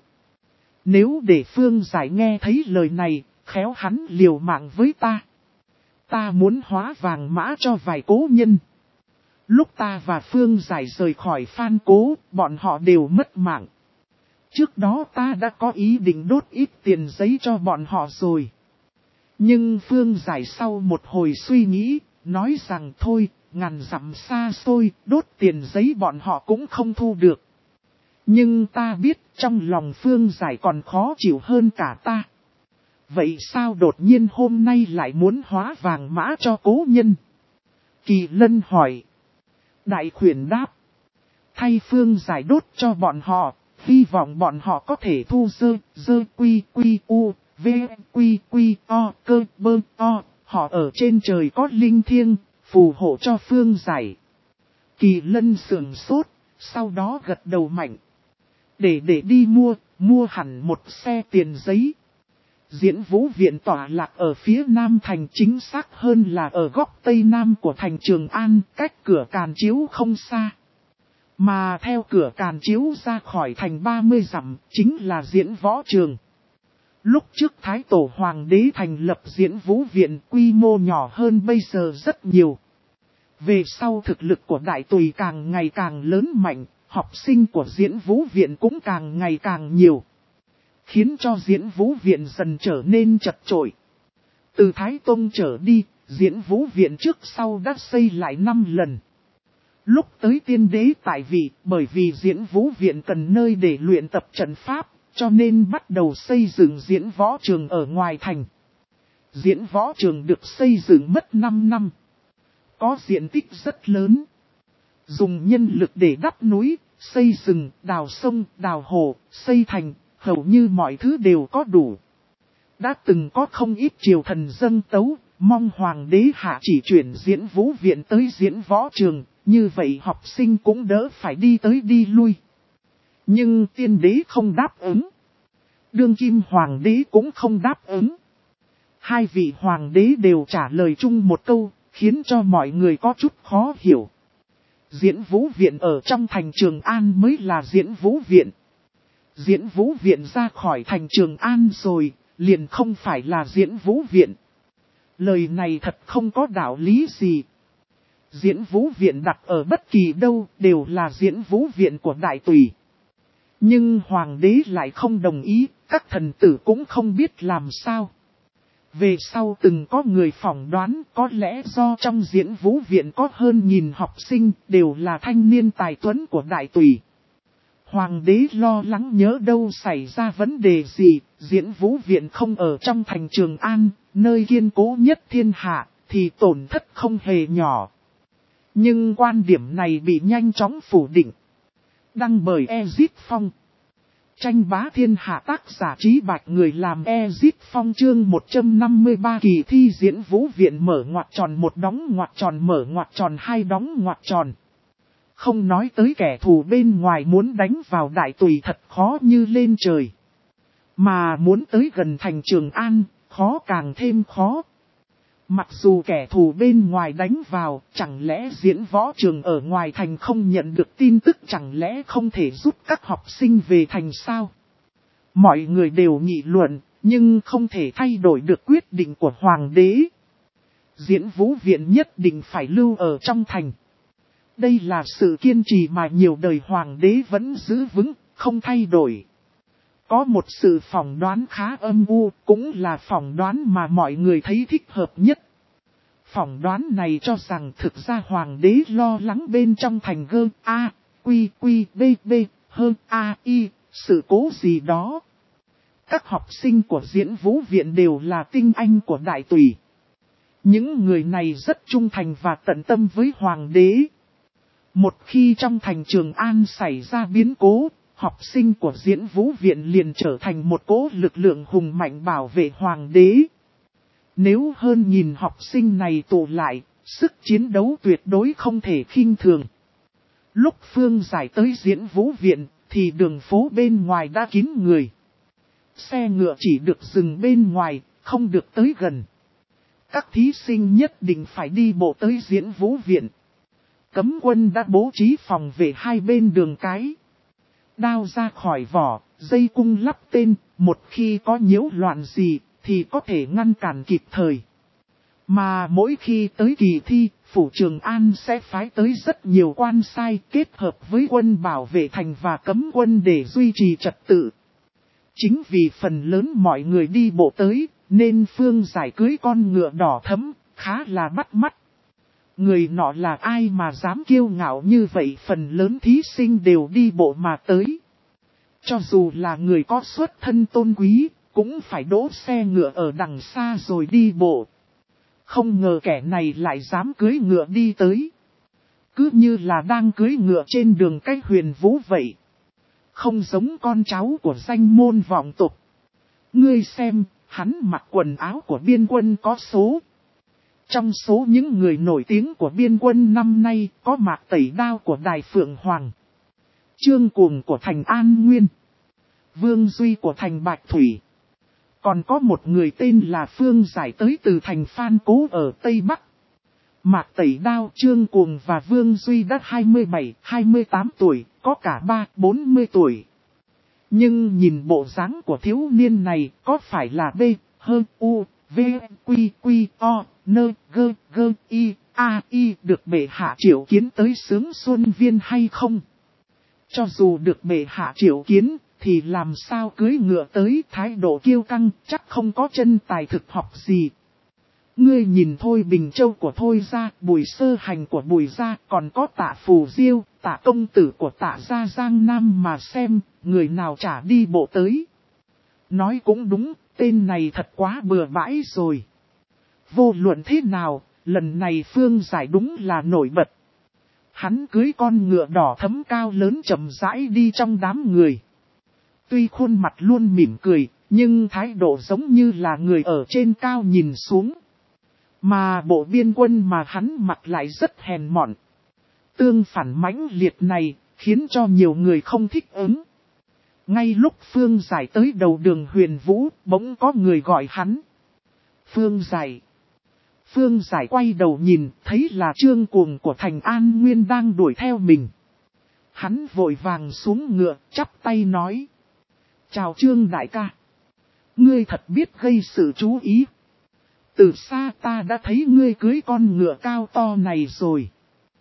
Speaker 1: Nếu để Phương Giải nghe thấy lời này, khéo hắn liều mạng với ta. Ta muốn hóa vàng mã cho vài cố nhân. Lúc ta và Phương Giải rời khỏi Phan Cố, bọn họ đều mất mạng. Trước đó ta đã có ý định đốt ít tiền giấy cho bọn họ rồi. Nhưng Phương Giải sau một hồi suy nghĩ, nói rằng thôi, ngàn dặm xa xôi, đốt tiền giấy bọn họ cũng không thu được. Nhưng ta biết trong lòng Phương Giải còn khó chịu hơn cả ta. Vậy sao đột nhiên hôm nay lại muốn hóa vàng mã cho cố nhân? Kỳ Lân hỏi. Đại khuyển đáp. Thay Phương Giải đốt cho bọn họ, hy vọng bọn họ có thể thu dơ quy u, v quy o cơ bơ o, họ ở trên trời có linh thiêng, phù hộ cho Phương Giải. Kỳ Lân sườn sốt, sau đó gật đầu mạnh. Để đi mua hẳn một xe tiền giấy. Diễn Vũ Viện tọa lạc ở phía Nam thành, chính xác hơn là ở góc Tây Nam của thành Trường An, cách cửa Càn Chiếu không xa. Mà theo cửa Càn Chiếu ra khỏi thành 30 dặm, chính là Diễn Võ Trường. Lúc trước Thái Tổ Hoàng đế thành lập Diễn Vũ Viện quy mô nhỏ hơn bây giờ rất nhiều. Về sau thực lực của Đại Tùy càng ngày càng lớn mạnh, học sinh của Diễn Vũ Viện cũng càng ngày càng nhiều. Khiến cho Diễn Vũ Viện dần trở nên chật chội. Từ Thái Tông trở đi, Diễn Vũ Viện trước sau đã xây lại 5 lần. Lúc tới Tiên Đế tại vị, bởi vì Diễn Vũ Viện cần nơi để luyện tập trận pháp, cho nên bắt đầu xây dựng Diễn Võ Trường ở ngoài thành. Diễn Võ Trường được xây dựng mất 5 năm. Có diện tích rất lớn. Dùng nhân lực để đắp núi, xây rừng, đào sông, đào hồ, xây thành, hầu như mọi thứ đều có đủ. Đã từng có không ít triều thần dâng tấu, mong Hoàng đế hạ chỉ chuyển Diễn Vũ Viện tới Diễn Võ Trường, như vậy học sinh cũng đỡ phải đi tới đi lui. Nhưng Tiên Đế không đáp ứng. Đương kim hoàng đế cũng không đáp ứng. Hai vị hoàng đế đều trả lời chung một câu, khiến cho mọi người có chút khó hiểu. Diễn Vũ Viện ở trong thành Trường An mới là Diễn Vũ Viện. Diễn Vũ Viện ra khỏi thành Trường An rồi, liền không phải là Diễn Vũ Viện. Lời này thật không có đạo lý gì. Diễn Vũ Viện đặt ở bất kỳ đâu đều là Diễn Vũ Viện của Đại Tùy. Nhưng Hoàng đế lại không đồng ý, các thần tử cũng không biết làm sao. Về sau từng có người phỏng đoán có lẽ do trong Diễn Vũ Viện có hơn 1000 học sinh đều là thanh niên tài tuấn của Đại Tùy. Hoàng đế lo lắng nhớ đâu xảy ra vấn đề gì, Diễn Vũ Viện không ở trong thành Trường An, nơi kiên cố nhất thiên hạ, thì tổn thất không hề nhỏ. Nhưng quan điểm này bị nhanh chóng phủ định. Đăng bởi Ezit Phong. Tranh bá thiên hạ, tác giả Trí Bạch, người làm Ezit Phong. Chương 153 kỳ thi Diễn Vũ Viện mở ngoặc tròn 1 đóng ngoặc tròn mở ngoặc tròn 2 đóng ngoặc tròn. Không nói tới kẻ thù bên ngoài muốn đánh vào Đại Tùy thật khó như lên trời. Mà muốn tới gần thành Trường An, khó càng thêm khó. Mặc dù kẻ thù bên ngoài đánh vào, chẳng lẽ Diễn Võ Trường ở ngoài thành không nhận được tin tức, chẳng lẽ không thể giúp các học sinh về thành sao? Mọi người đều nghị luận, nhưng không thể thay đổi được quyết định của Hoàng đế. Diễn Vũ Viện nhất định phải lưu ở trong thành. Đây là sự kiên trì mà nhiều đời Hoàng đế vẫn giữ vững, không thay đổi. Có một sự phỏng đoán khá âm u, cũng là phỏng đoán mà mọi người thấy thích hợp nhất. Phỏng đoán này cho rằng thực ra Hoàng đế lo lắng bên trong thành sự cố gì đó. Các học sinh của Diễn Vũ Viện đều là tinh anh của Đại Tùy. Những người này rất trung thành và tận tâm với Hoàng đế. Một khi trong thành Trường An xảy ra biến cố, học sinh của Diễn Vũ Viện liền trở thành một cỗ lực lượng hùng mạnh bảo vệ Hoàng đế. Nếu hơn 1000 học sinh này tụ lại, sức chiến đấu tuyệt đối không thể khinh thường. Lúc Phương Giải tới Diễn Vũ Viện, thì đường phố bên ngoài đã kín người. Xe ngựa chỉ được dừng bên ngoài, không được tới gần. Các thí sinh nhất định phải đi bộ tới Diễn Vũ Viện. Cấm quân đã bố trí phòng vệ hai bên đường cái. Đao ra khỏi vỏ, dây cung lắp tên, một khi có nhiễu loạn gì, thì có thể ngăn cản kịp thời. Mà mỗi khi tới kỳ thi, Phủ Trường An sẽ phái tới rất nhiều quan sai kết hợp với quân bảo vệ thành và cấm quân để duy trì trật tự. Chính vì phần lớn mọi người đi bộ tới, nên Phương Giải cưới con ngựa đỏ thẫm, khá là bắt mắt. Người nọ là ai mà dám kiêu ngạo như vậy, phần lớn thí sinh đều đi bộ mà tới. Cho dù là người có xuất thân tôn quý, cũng phải đỗ xe ngựa ở đằng xa rồi đi bộ. Không ngờ kẻ này lại dám cưỡi ngựa đi tới. Cứ như là đang cưỡi ngựa trên đường cách huyền vũ vậy. Không giống con cháu của danh môn vọng tộc. Ngươi xem, hắn mặc quần áo của biên quân có số. Trong số những người nổi tiếng của biên quân năm nay có Mạc Tẩy Đao của Đài Phượng Hoàng, Trương Cuồng của thành An Nguyên, Vương Duy của thành Bạch Thủy. Còn có một người tên là Phương Giải tới từ thành Phan Cố ở Tây Bắc. Mạc Tẩy Đao, Trương Cuồng và Vương Duy đã 27, 28 tuổi, có cả 3, 40 tuổi. Nhưng nhìn bộ dáng của thiếu niên này có phải là B, H, U, V, Quy, Quy, O, N, G, G, I, A, I được bệ hạ triệu kiến tới Sướng Xuân Viên hay không? Cho dù được bệ hạ triệu kiến, thì làm sao cưỡi ngựa tới, thái độ kiêu căng, chắc không có chân tài thực học gì. Ngươi nhìn Thôi Bình Châu của Thôi gia, Bùi Sơ Hành của Bùi gia, còn có Tạ Phù Diêu, Tạ công tử của Tạ gia Giang Nam mà xem, người nào chả đi bộ tới. Nói cũng đúng, tên này thật quá bừa bãi rồi. Vô luận thế nào, lần này Phương Giải đúng là nổi bật. Hắn cưới con ngựa đỏ thẫm cao lớn chậm rãi đi trong đám người. Tuy khuôn mặt luôn mỉm cười, nhưng thái độ giống như là người ở trên cao nhìn xuống. Mà bộ biên quân mà hắn mặc lại rất hèn mọn. Tương phản mãnh liệt này, khiến cho nhiều người không thích ứng. Ngay lúc Phương Giải tới đầu đường Huyền Vũ, bỗng có người gọi hắn. Phương Giải. Phương Giải quay đầu nhìn, thấy là Trương Cuồng của Thành An Nguyên đang đuổi theo mình. Hắn vội vàng xuống ngựa, chắp tay nói. Chào Trương đại ca. Ngươi thật biết gây sự chú ý. Từ xa ta đã thấy ngươi cưới con ngựa cao to này rồi.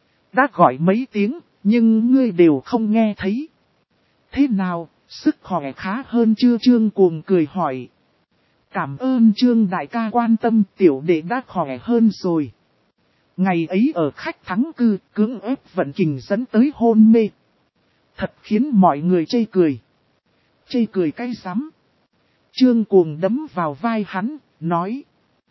Speaker 1: Đã gọi mấy tiếng, nhưng ngươi đều không nghe thấy. Thế nào, sức khỏe khá hơn chưa? Trương Cuồng cười hỏi. Cảm ơn Trương đại ca quan tâm, tiểu đệ đã khỏe hơn rồi. Ngày ấy ở khách thắng cư, cưỡng ép vận kình dẫn tới hôn mê. Thật khiến mọi người chê cười. Chê cười cái rắm. Trương Cuồng đấm vào vai hắn, nói.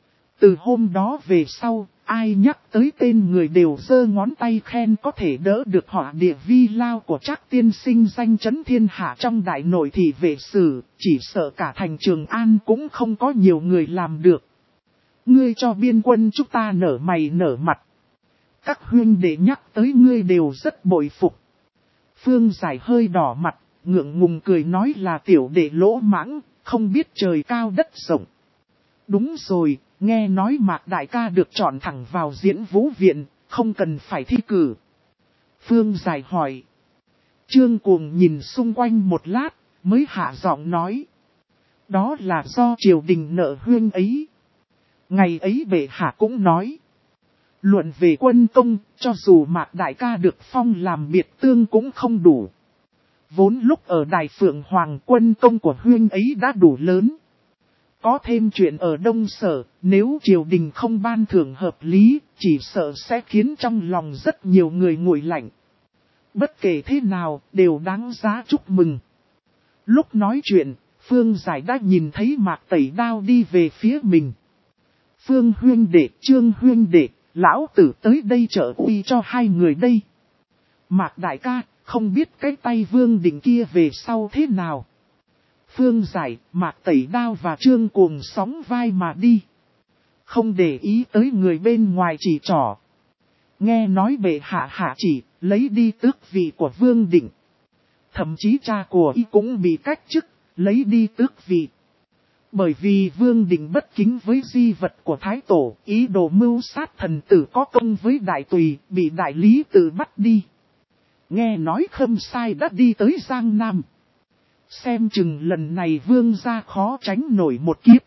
Speaker 1: Từ hôm đó về sau, ai nhắc tới tên người đều giơ ngón tay khen có thể đỡ được họa địa vi lao của Trác tiên sinh danh chấn thiên hạ trong đại nội thị vệ sử, chỉ sợ cả thành Trường An cũng không có nhiều người làm được. Ngươi cho biên quân chúng ta nở mày nở mặt. Các huynh đệ nhắc tới ngươi đều rất bội phục. Phương Giải hơi đỏ mặt, ngượng ngùng cười nói là tiểu đệ lỗ mãng, không biết trời cao đất rộng. Đúng rồi, nghe nói Mạc đại ca được chọn thẳng vào Diễn Vũ viện, không cần phải thi cử. Phương Giải hỏi. Trương Cuồng nhìn xung quanh một lát, mới hạ giọng nói. Đó là do triều đình nợ huyên ấy. Ngày ấy bệ hạ cũng nói. Luận về quân công, cho dù Mạc đại ca được phong làm biệt tương cũng không đủ. Vốn lúc ở Đài Phượng Hoàng quân công của huyên ấy đã đủ lớn. Có thêm chuyện ở Đông Sở, nếu triều đình không ban thưởng hợp lý, chỉ sợ sẽ khiến trong lòng rất nhiều người nguội lạnh. Bất kể thế nào, đều đáng giá chúc mừng. Lúc nói chuyện, Phương Giải đã nhìn thấy Mạc Tẩy Đao đi về phía mình. Phương huyên đệ, Trương huyên đệ, lão tử tới đây trợ uy cho hai người đây. Mạc đại ca, không biết cái tay Vương Định kia về sau thế nào. Phương Giải, Mạc Tẩy Đao và Trương Cuồng sóng vai mà đi. Không để ý tới người bên ngoài chỉ trỏ. Nghe nói bệ hạ hạ chỉ, lấy đi tước vị của Vương Định. Thậm chí cha của y cũng bị cách chức, lấy đi tước vị. Bởi vì Vương Định bất kính với di vật của Thái Tổ, ý đồ mưu sát thần tử có công với Đại Tùy, bị Đại Lý Tự bắt đi. Nghe nói Khâm Sai đã đi tới Giang Nam. Xem chừng lần này Vương gia khó tránh nổi một kiếp.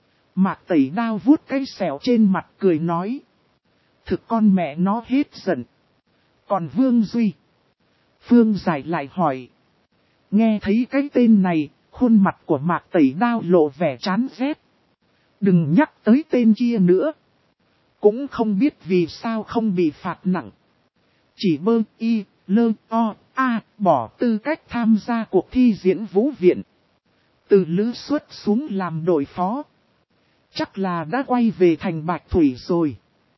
Speaker 1: Mạc Tẩy Đao vuốt cái sẹo trên mặt cười nói. Thực con mẹ nó hết giận. Còn Vương Duy. Phương Giải lại hỏi. Nghe thấy cái tên này, khuôn mặt của Mạc Tẩy Đao lộ vẻ chán ghét. Đừng nhắc tới tên kia nữa. Cũng không biết vì sao không bị phạt nặng. Chỉ bơ y, lơ, o, a, bỏ tư cách tham gia cuộc thi Diễn Vũ viện. Từ lữ xuất xuống làm đội phó. Chắc là đã quay về thành Bạch Thủy rồi.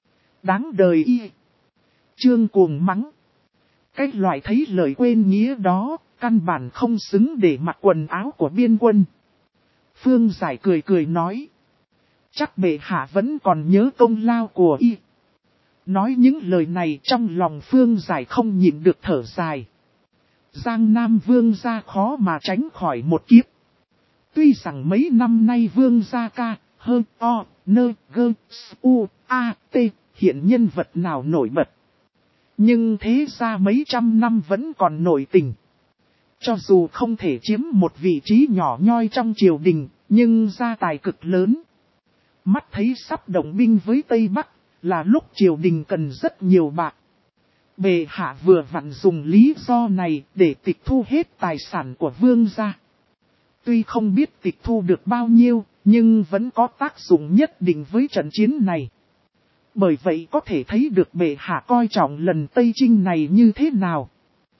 Speaker 1: Đáng đời y. Trương Cuồng mắng. Cái loại thấy lời quên nghĩa đó, căn bản không xứng để mặc quần áo của biên quân. Phương Giải cười cười nói. Chắc bệ hạ vẫn còn nhớ công lao của y. Nói những lời này trong lòng Phương Giải không nhịn được thở dài. Giang Nam Vương gia khó mà tránh khỏi một kiếp. Tuy rằng mấy năm nay Vương gia ca, hơn, o, nơ, gơ, u, a, t, hiện nhân vật nào nổi bật. Nhưng thế ra mấy trăm năm vẫn còn nổi tình. Cho dù không thể chiếm một vị trí nhỏ nhoi trong triều đình, nhưng gia tài cực lớn. Mắt thấy sắp động binh với Tây Bắc, là lúc triều đình cần rất nhiều bạc. Bệ hạ vừa vặn dùng lý do này để tịch thu hết tài sản của vương gia. Tuy không biết tịch thu được bao nhiêu, nhưng vẫn có tác dụng nhất định với trận chiến này. Bởi vậy có thể thấy được bệ hạ coi trọng lần Tây Chinh này như thế nào.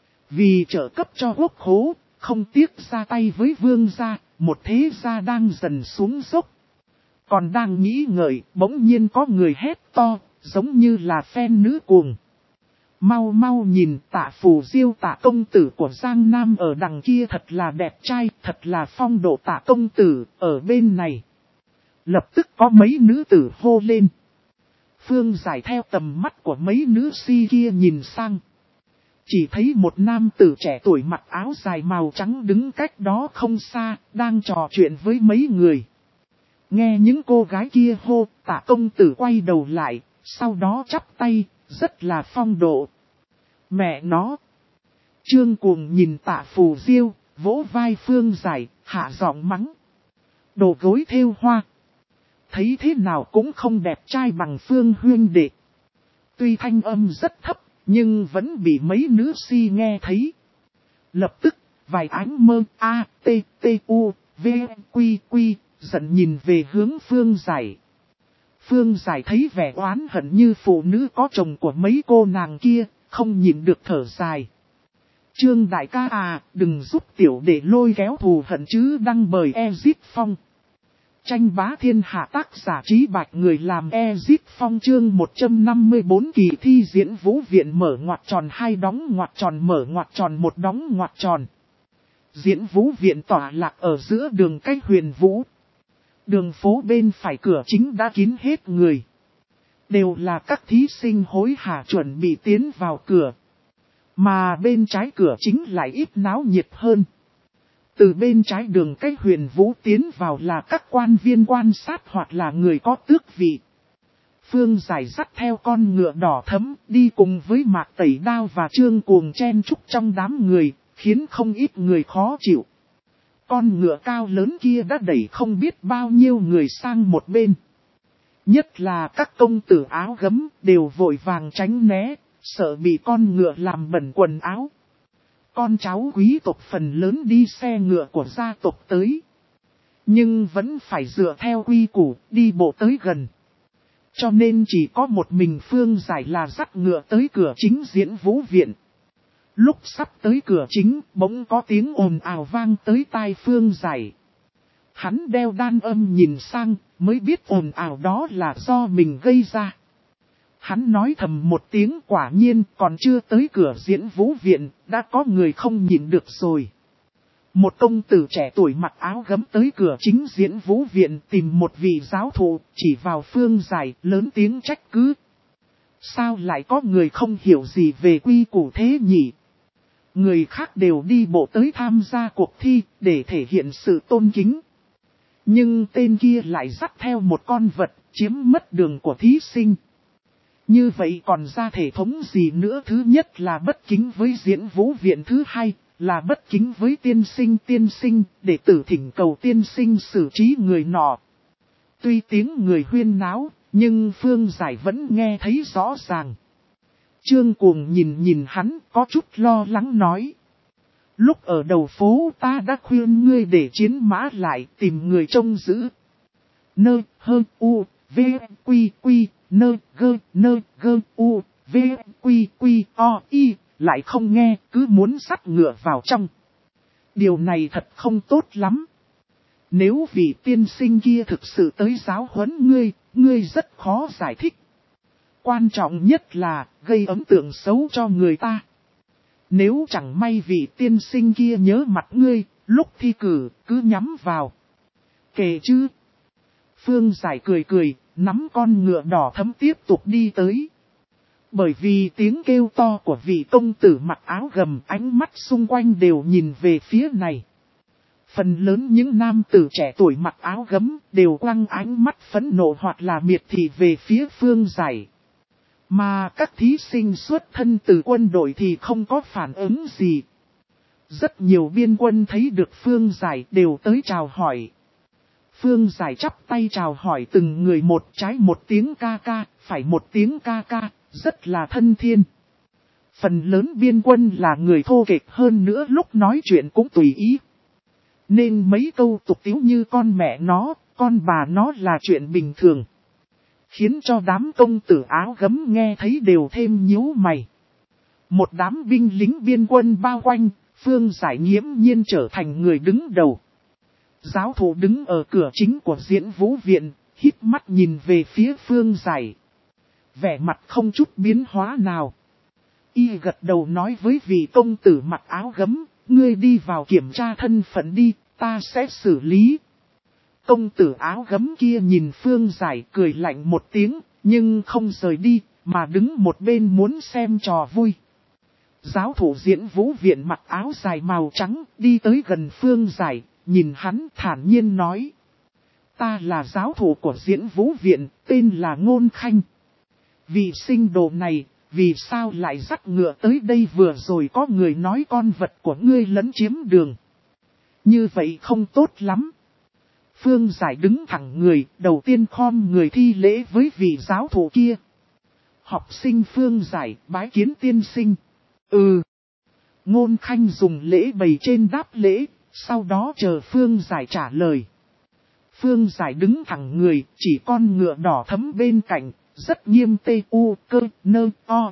Speaker 1: Vì trợ cấp cho quốc khố, không tiếc ra tay với vương gia, một thế gia đang dần xuống dốc. Còn đang nghĩ ngợi, bỗng nhiên có người hét to, giống như là phen nữ cuồng. Mau mau nhìn Tạ Phù Diêu Tạ công tử của Giang Nam ở đằng kia thật là đẹp trai, thật là phong độ Tạ công tử, ở bên này. Lập tức có mấy nữ tử hô lên. Phương Giải theo tầm mắt của mấy nữ si kia nhìn sang. chỉ thấy một nam tử trẻ tuổi mặc áo dài màu trắng đứng cách đó không xa, đang trò chuyện với mấy người. Nghe những cô gái kia hô, Tạ công tử quay đầu lại, sau đó chắp tay, rất là phong độ. Mẹ nó! Trương Cuồng nhìn Tạ Phù Diêu, vỗ vai Phương Giải, hạ giọng mắng. Đồ gối thêu hoa. Thấy thế nào cũng không đẹp trai bằng Phương huynh đệ. Tuy thanh âm rất thấp, nhưng vẫn bị mấy nữ si nghe thấy. Lập tức, vài ánh mơ A, T, T, U, V, Quy, Quy, giận nhìn về hướng Phương Giải. Phương Giải thấy vẻ oán hận như phụ nữ có chồng của mấy cô nàng kia, không nhịn được thở dài. Trương đại ca à, đừng giúp tiểu đệ lôi kéo thù hận chứ, đăng bởi Ezit Phong. Tranh bá thiên hạ, tác giả Trí Bạch, người làm Ezit Phong. Chương 154, kỳ thi diễn vũ viện mở ngoặc tròn 2 đóng ngoặc tròn mở ngoặc tròn 1 đóng ngoặc tròn. Diễn vũ viện tọa lạc ở giữa đường cách Huyền Vũ. Đường phố bên phải cửa chính đã kín hết người. Đều là các thí sinh hối hả chuẩn bị tiến vào cửa. Mà bên trái cửa chính lại ít náo nhiệt hơn. Từ bên trái đường cách Huyền Vũ tiến vào là các quan viên quan sát hoặc là người có tước vị. Phương Giải dắt theo con ngựa đỏ thẫm đi cùng với Mạc Tẩy Đao và Trương Cuồng chen chúc trong đám người, khiến không ít người khó chịu. Con ngựa cao lớn kia đã đẩy không biết bao nhiêu người sang một bên. Nhất là các công tử áo gấm đều vội vàng tránh né, sợ bị con ngựa làm bẩn quần áo. Con cháu quý tộc phần lớn đi xe ngựa của gia tộc tới. Nhưng vẫn phải dựa theo quy củ đi bộ tới gần. Cho nên chỉ có một mình Phương Giải là dắt ngựa tới cửa chính diễn vũ viện. Lúc sắp tới cửa chính, bỗng có tiếng ồn ào vang tới tai Phương Giải. Hắn đeo đan âm nhìn sang, mới biết ồn ào đó là do mình gây ra. Hắn nói thầm một tiếng, quả nhiên còn chưa tới cửa diễn vũ viện, đã có người không nhịn được rồi. Một công tử trẻ tuổi mặc áo gấm tới cửa chính diễn vũ viện tìm một vị giáo thụ, chỉ vào Phương Giải, lớn tiếng trách cứ. Sao lại có người không hiểu gì về quy củ thế nhỉ? Người khác đều đi bộ tới tham gia cuộc thi để thể hiện sự tôn kính. Nhưng tên kia lại dắt theo một con vật chiếm mất đường của thí sinh. Như vậy còn ra thể thống gì nữa? Thứ nhất là bất kính với diễn vũ viện, thứ hai là bất kính với tiên sinh, để tử thỉnh cầu tiên sinh xử trí người nọ. Tuy tiếng người huyên náo, nhưng Phương Giải vẫn nghe thấy rõ ràng. Trương Cuồng nhìn hắn có chút lo lắng nói. Lúc ở đầu phố ta đã khuyên ngươi để chiến mã lại tìm người trông giữ. Nơ hơ u v quy quy nơ gơ u v quy quy o y lại không nghe, cứ muốn sắt ngựa vào trong. Điều này thật không tốt lắm. Nếu vị tiên sinh kia thực sự tới giáo huấn ngươi rất khó giải thích. Quan trọng nhất là gây ấn tượng xấu cho người ta. Nếu chẳng may vị tiên sinh kia nhớ mặt ngươi, lúc thi cử cứ nhắm vào. Kể chứ. Phương Giải cười, nắm con ngựa đỏ thẫm tiếp tục đi tới. Bởi vì tiếng kêu to của vị công tử mặc áo gầm, ánh mắt xung quanh đều nhìn về phía này. Phần lớn những nam tử trẻ tuổi mặc áo gấm đều quăng ánh mắt phẫn nộ hoặc là miệt thị về phía Phương Giải. Mà các thí sinh xuất thân từ quân đội thì không có phản ứng gì. Rất nhiều biên quân thấy được Phương Giải đều tới chào hỏi. Phương Giải chắp tay chào hỏi từng người một, trái một tiếng ca ca, phải một tiếng ca ca, rất là thân thiên. Phần lớn biên quân là người thô kệch hơn nữa, lúc nói chuyện cũng tùy ý. Nên mấy câu tục tiếu như con mẹ nó, con bà nó là chuyện bình thường. Khiến cho đám công tử áo gấm nghe thấy đều thêm nhíu mày. Một đám binh lính biên quân bao quanh, Phương Giải nghiễm nhiên trở thành người đứng đầu. Giáo thủ đứng ở cửa chính của diễn vũ viện, híp mắt nhìn về phía Phương Giải. Vẻ mặt không chút biến hóa nào. Y gật đầu nói với vị công tử mặc áo gấm, ngươi đi vào kiểm tra thân phận đi, ta sẽ xử lý. Công tử áo gấm kia nhìn Phương Giải cười lạnh một tiếng, nhưng không rời đi, mà đứng một bên muốn xem trò vui. Giáo thủ Diễn Vũ Viện mặc áo dài màu trắng, đi tới gần Phương Giải, nhìn hắn thản nhiên nói. Ta là giáo thủ của Diễn Vũ Viện, tên là Ngôn Khanh. Vị sinh đồ này, vì sao lại dắt ngựa tới đây, vừa rồi có người nói con vật của ngươi lấn chiếm đường. Như vậy không tốt lắm. Phương Giải đứng thẳng người, đầu tiên khom người thi lễ với vị giáo thủ kia. Học sinh Phương Giải, bái kiến tiên sinh. Ngôn Khanh dùng lễ bày trên đáp lễ, sau đó chờ Phương Giải trả lời. Phương Giải đứng thẳng người, chỉ con ngựa đỏ thấm bên cạnh, rất nghiêm tê u cơ nơ o.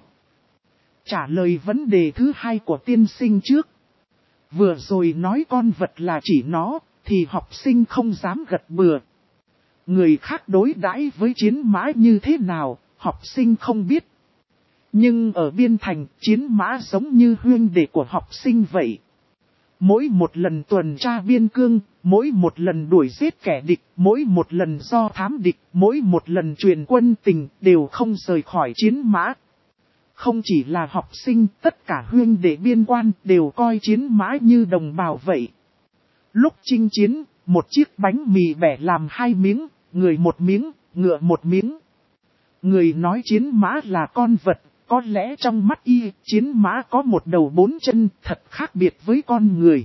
Speaker 1: Trả lời vấn đề thứ hai của tiên sinh trước. Vừa rồi nói con vật là chỉ nó, thì học sinh không dám gật bừa. Người khác đối đãi với chiến mã như thế nào, học sinh không biết. Nhưng ở biên thành, chiến mã giống như huynh đệ của học sinh vậy. Mỗi một lần tuần tra biên cương, mỗi một lần đuổi giết kẻ địch, mỗi một lần do thám địch, mỗi một lần truyền quân tình đều không rời khỏi chiến mã. Không chỉ là học sinh, tất cả huynh đệ biên quan đều coi chiến mã như đồng bào vậy. Lúc chinh chiến, một chiếc bánh mì bẻ làm 2 miếng, người 1 miếng, ngựa 1 miếng. Người nói chiến mã là con vật, có lẽ trong mắt y, chiến mã có 1 đầu 4 chân, thật khác biệt với con người.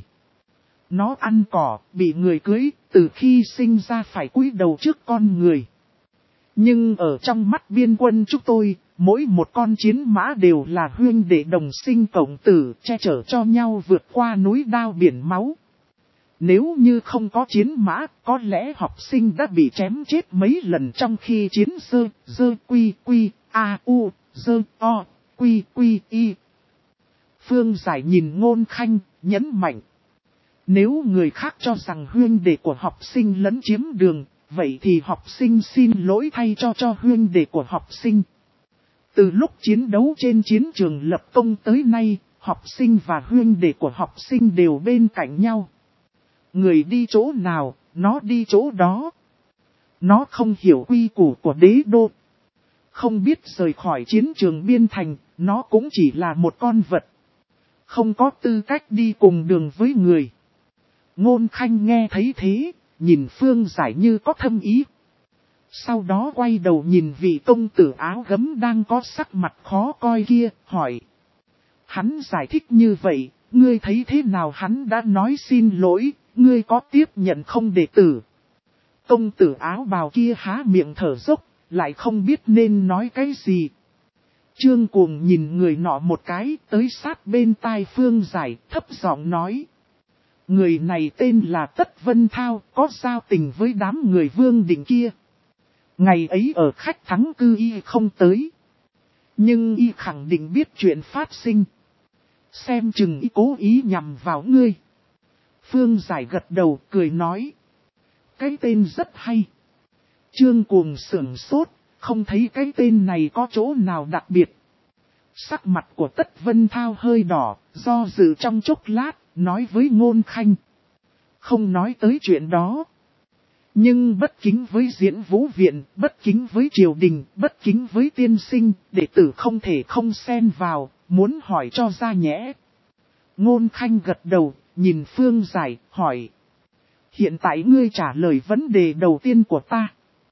Speaker 1: Nó ăn cỏ, bị người cưới, từ khi sinh ra phải cúi đầu trước con người. Nhưng ở trong mắt biên quân chúng tôi, mỗi một con chiến mã đều là huynh đệ đồng sinh cộng tử, che chở cho nhau vượt qua núi đao biển máu. Nếu như không có chiến mã, có lẽ học sinh đã bị chém chết mấy lần trong khi chiến dơ quy quy, a u, dơ o, quy quy y. Phương Giải nhìn Ngôn Khanh, nhấn mạnh. Nếu người khác cho rằng huynh đệ của học sinh lấn chiếm đường, vậy thì học sinh xin lỗi thay cho huynh đệ của học sinh. Từ lúc chiến đấu trên chiến trường lập công tới nay, học sinh và huynh đệ của học sinh đều bên cạnh nhau. Người đi chỗ nào, nó đi chỗ đó. Nó không hiểu quy củ của đế đô. Không biết rời khỏi chiến trường biên thành, nó cũng chỉ là một con vật. Không có tư cách đi cùng đường với người. Ngôn Khanh nghe thấy thế, nhìn Phương Giải như có thâm ý. Sau đó quay đầu nhìn vị công tử áo gấm đang có sắc mặt khó coi kia, hỏi. Hắn giải thích như vậy, ngươi thấy thế nào? Hắn đã nói xin lỗi, ngươi có tiếp nhận không đệ tử? Công tử áo bào kia há miệng thở dốc, lại không biết nên nói cái gì. Trương Cuồng nhìn người nọ một cái, tới sát bên tai Phương Giải, thấp giọng nói. Người này tên là Tất Vân Thao, có giao tình với đám người Vương Định kia. Ngày ấy ở khách thắng cư y không tới. Nhưng y khẳng định biết chuyện phát sinh. Xem chừng y cố ý nhằm vào ngươi. Phương Giải gật đầu cười nói. Cái tên rất hay. Trương Cuồng sửng sốt, không thấy cái tên này có chỗ nào đặc biệt. Sắc mặt của Tất Vân Thao hơi đỏ, do dự trong chốc lát, nói với Ngôn Khanh. Không nói tới chuyện đó. Nhưng bất kính với Diễn Vũ Viện, bất kính với triều đình, bất kính với tiên sinh, đệ tử không thể không xen vào, muốn hỏi cho ra nhẽ. Ngôn Khanh gật đầu, nhìn Phương Giải, hỏi. Hiện tại ngươi trả lời vấn đề đầu tiên của ta.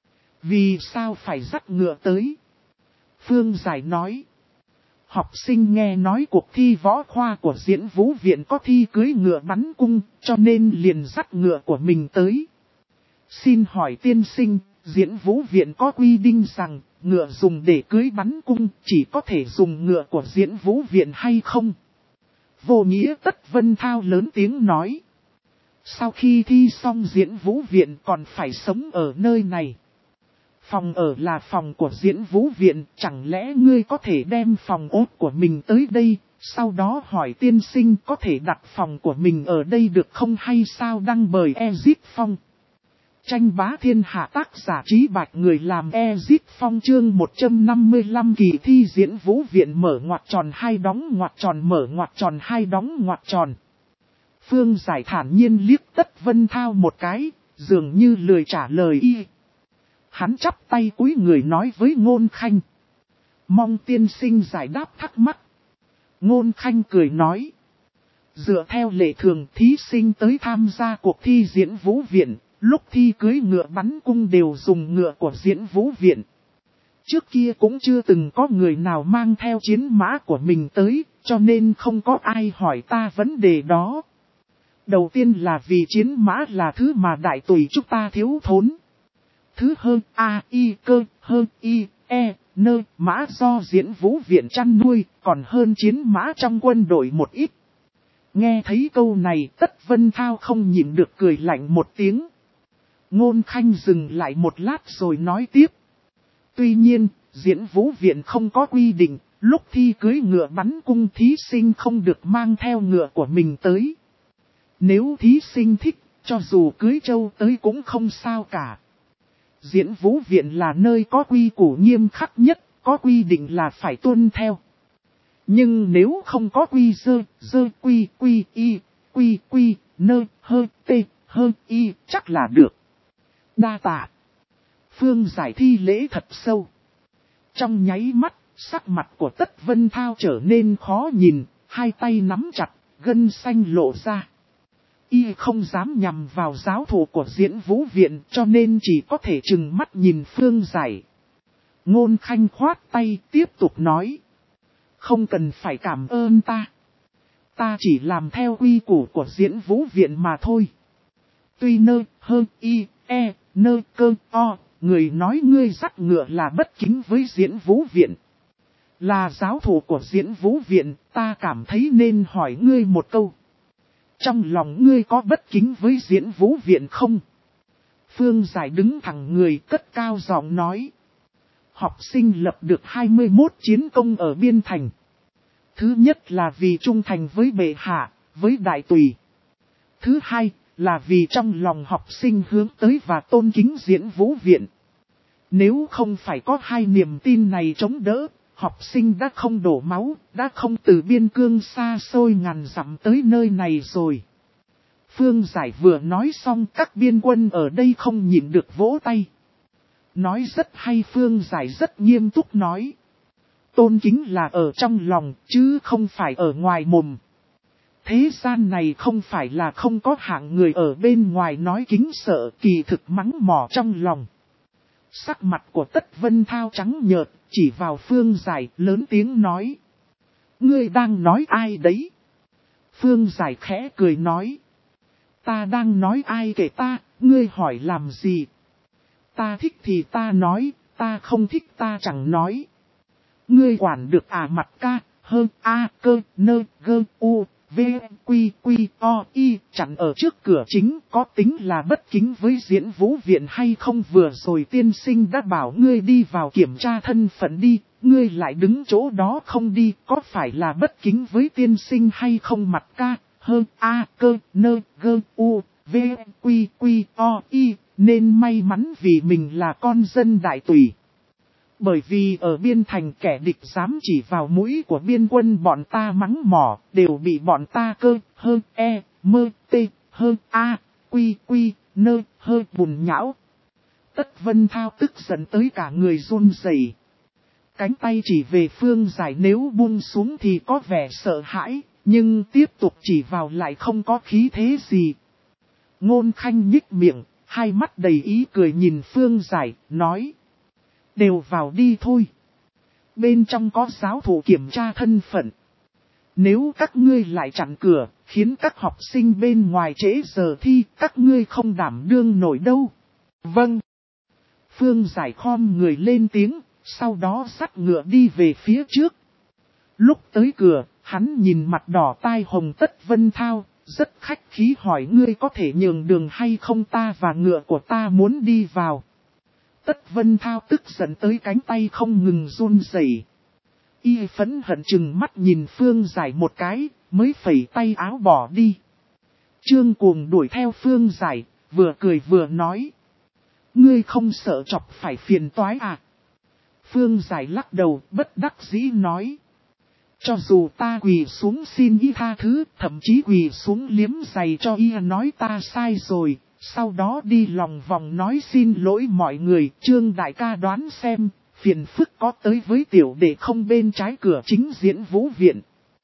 Speaker 1: Vì sao phải dắt ngựa tới? Phương Giải nói. Học sinh nghe nói cuộc thi võ khoa của Diễn Vũ Viện có thi cưới ngựa bắn cung, cho nên liền dắt ngựa của mình tới. Xin hỏi tiên sinh, Diễn Vũ Viện có quy định rằng, ngựa dùng để cưới bắn cung chỉ có thể dùng ngựa của Diễn Vũ Viện hay không? Vô nghĩa Tất Vân Thao lớn tiếng nói. Sau khi thi xong Diễn Vũ Viện còn phải sống ở nơi này. Phòng ở là phòng của Diễn Vũ Viện, chẳng lẽ ngươi có thể đem phòng ốt của mình tới đây, sau đó hỏi tiên sinh có thể đặt phòng của mình ở đây được không hay sao? Đăng bởi Ezit Phong. Tranh bá thiên hạ, tác giả Trí Bạch, người làm Ezit Phong. Chương 155 kỳ thi Diễn Vũ Viện mở ngoặc tròn 2 đóng ngoặc tròn mở ngoặc tròn 2 đóng ngoặc tròn. Phương Giải thản nhiên liếc Tất Vân Thao một cái, dường như lười trả lời y. Hắn chắp tay cúi người nói với Ngôn Khanh. Mong tiên sinh giải đáp thắc mắc. Ngôn Khanh cười nói. Dựa theo lệ thường thí sinh tới tham gia cuộc thi diễn vũ viện, lúc thi cưới ngựa bắn cung đều dùng ngựa của diễn vũ viện. Trước kia cũng chưa từng có người nào mang theo chiến mã của mình tới, cho nên không có ai hỏi ta vấn đề đó. Đầu tiên là vì chiến mã là thứ mà đại tùy chúng ta thiếu thốn. Thứ hơn cơ hơn nơ mã do diễn vũ viện chăn nuôi, còn hơn chiến mã trong quân đội một ít. Nghe thấy câu này Tất Vân Thao không nhịn được cười lạnh một tiếng. Ngôn Khanh dừng lại một lát rồi nói tiếp. Tuy nhiên, diễn vũ viện không có quy định, lúc thi cưới ngựa bắn cung thí sinh không được mang theo ngựa của mình tới. Nếu thí sinh thích, cho dù cưới trâu tới cũng không sao cả. Diễn vũ viện là nơi có quy củ nghiêm khắc nhất, có quy định là phải tuân theo. Nhưng nếu không có quy quy nơ hơ tê hơ y chắc là được. Đa tạ. Phương Giải thi lễ thật sâu. Trong nháy mắt, sắc mặt của Tất Vân Thao trở nên khó nhìn, hai tay nắm chặt, gân xanh lộ ra. Y không dám nhằm vào giáo thủ của diễn vũ viện cho nên chỉ có thể trừng mắt nhìn Phương Giải. Ngôn Khanh khoát tay tiếp tục nói. Không cần phải cảm ơn ta. Ta chỉ làm theo quy củ của diễn vũ viện mà thôi. Tuy nơ hơn nơ cơ o, người nói ngươi dắt ngựa là bất kính với diễn vũ viện. Là giáo thủ của diễn vũ viện, ta cảm thấy nên hỏi ngươi một câu. Trong lòng ngươi có bất kính với diễn vũ viện không? Phương Giải đứng thẳng người cất cao giọng nói. Học sinh lập được 21 chiến công ở biên thành. Thứ nhất là vì trung thành với bệ hạ, với đại tùy. Thứ hai là vì trong lòng học sinh hướng tới và tôn kính diễn vũ viện. Nếu không phải có hai niềm tin này chống đỡ, học sinh đã không đổ máu, đã không từ biên cương xa xôi ngàn dặm tới nơi này rồi. Phương Giải vừa nói xong các biên quân ở đây không nhịn được vỗ tay. Nói rất hay. Phương Giải rất nghiêm túc nói. Tôn kính là ở trong lòng chứ không phải ở ngoài mồm. Thế gian này không phải là không có hạng người ở bên ngoài nói kính sợ kỳ thực mắng mỏ trong lòng. Sắc mặt của Tất Vân Thao trắng nhợt, chỉ vào Phương Giải lớn tiếng nói. Ngươi đang nói ai đấy? Phương Giải khẽ cười nói. Ta đang nói ai kể ta, ngươi hỏi làm gì? Ta thích thì ta nói, ta không thích ta chẳng nói. Ngươi quản được mặt ca, hơn cơ, nơ, gơ, u, v, quy, o, y, chặn ở trước cửa chính, có tính là bất kính với diễn vũ viện hay không? Vừa rồi tiên sinh đã bảo ngươi đi vào kiểm tra thân phận đi, ngươi lại đứng chỗ đó không đi, có phải là bất kính với tiên sinh hay không? Mặt ca, hơn cơ, nơ, gơ, u, v, quy, o, y, nên may mắn vì mình là con dân đại tùy. Bởi vì ở biên thành kẻ địch dám chỉ vào mũi của biên quân bọn ta mắng mỏ, đều bị bọn ta cơ, hơn mơ, tê, hơn quy, nơ, hơi bùn nhão. Tất Vân Thao tức giận tới cả người run rẩy. Cánh tay chỉ về Phương Giải nếu buông xuống thì có vẻ sợ hãi, nhưng tiếp tục chỉ vào lại không có khí thế gì. Ngôn Khanh nhích miệng, hai mắt đầy ý cười nhìn Phương Giải, nói. Đều vào đi thôi. Bên trong có giáo thủ kiểm tra thân phận. Nếu các ngươi lại chặn cửa, khiến các học sinh bên ngoài trễ giờ thi, các ngươi không đảm đương nổi đâu. Vâng. Phương Giải khom người lên tiếng, sau đó dắt ngựa đi về phía trước. Lúc tới cửa, hắn nhìn mặt đỏ tai hồng Tất Vân Thao, rất khách khí hỏi ngươi có thể nhường đường hay không, ta và ngựa của ta muốn đi vào. Tất Vân Thao tức giận tới cánh tay không ngừng run rẩy. Y phẫn hận chừng mắt nhìn Phương Giải một cái, mới phẩy tay áo bỏ đi. Trương Cuồng đuổi theo Phương Giải, vừa cười vừa nói. Ngươi không sợ chọc phải phiền toái à? Phương Giải lắc đầu bất đắc dĩ nói. Cho dù ta quỳ xuống xin y tha thứ, thậm chí quỳ xuống liếm giày cho y nói ta sai rồi. Sau đó đi lòng vòng nói xin lỗi mọi người, Trương đại ca đoán xem, phiền phức có tới với tiểu đệ không bên trái cửa chính diễn vũ viện.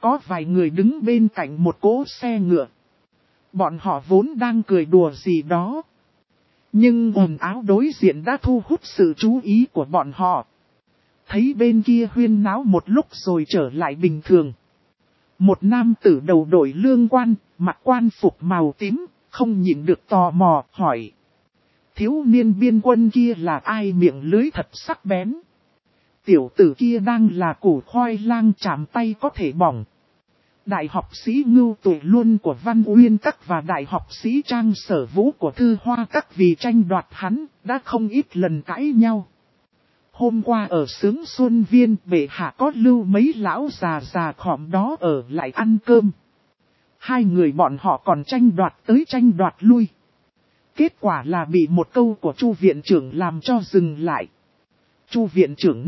Speaker 1: có vài người đứng bên cạnh một cỗ xe ngựa. Bọn họ vốn đang cười đùa gì đó. Nhưng ồn ào đối diện đã thu hút sự chú ý của bọn họ. Thấy bên kia huyên náo một lúc rồi trở lại bình thường. Một nam tử đầu đội lương quan, mặc quan phục màu tím, không nhịn được tò mò, hỏi. Thiếu niên biên quân kia là ai? Miệng lưới thật sắc bén. Tiểu tử kia đang là củ khoai lang chạm tay có thể bỏng. Đại học sĩ Ngưu Tuệ Luân của Văn Uyên Các và Đại học sĩ Trang Sở Vũ của Thư Hoa Các vì tranh đoạt hắn, đã không ít lần cãi nhau. Hôm qua ở Sướng Xuân Viên, bệ hạ có lưu mấy lão già già khòm đó ở lại ăn cơm. Hai người bọn họ còn tranh đoạt tới tranh đoạt lui. Kết quả là bị một câu của Chu viện trưởng làm cho dừng lại. Chu viện trưởng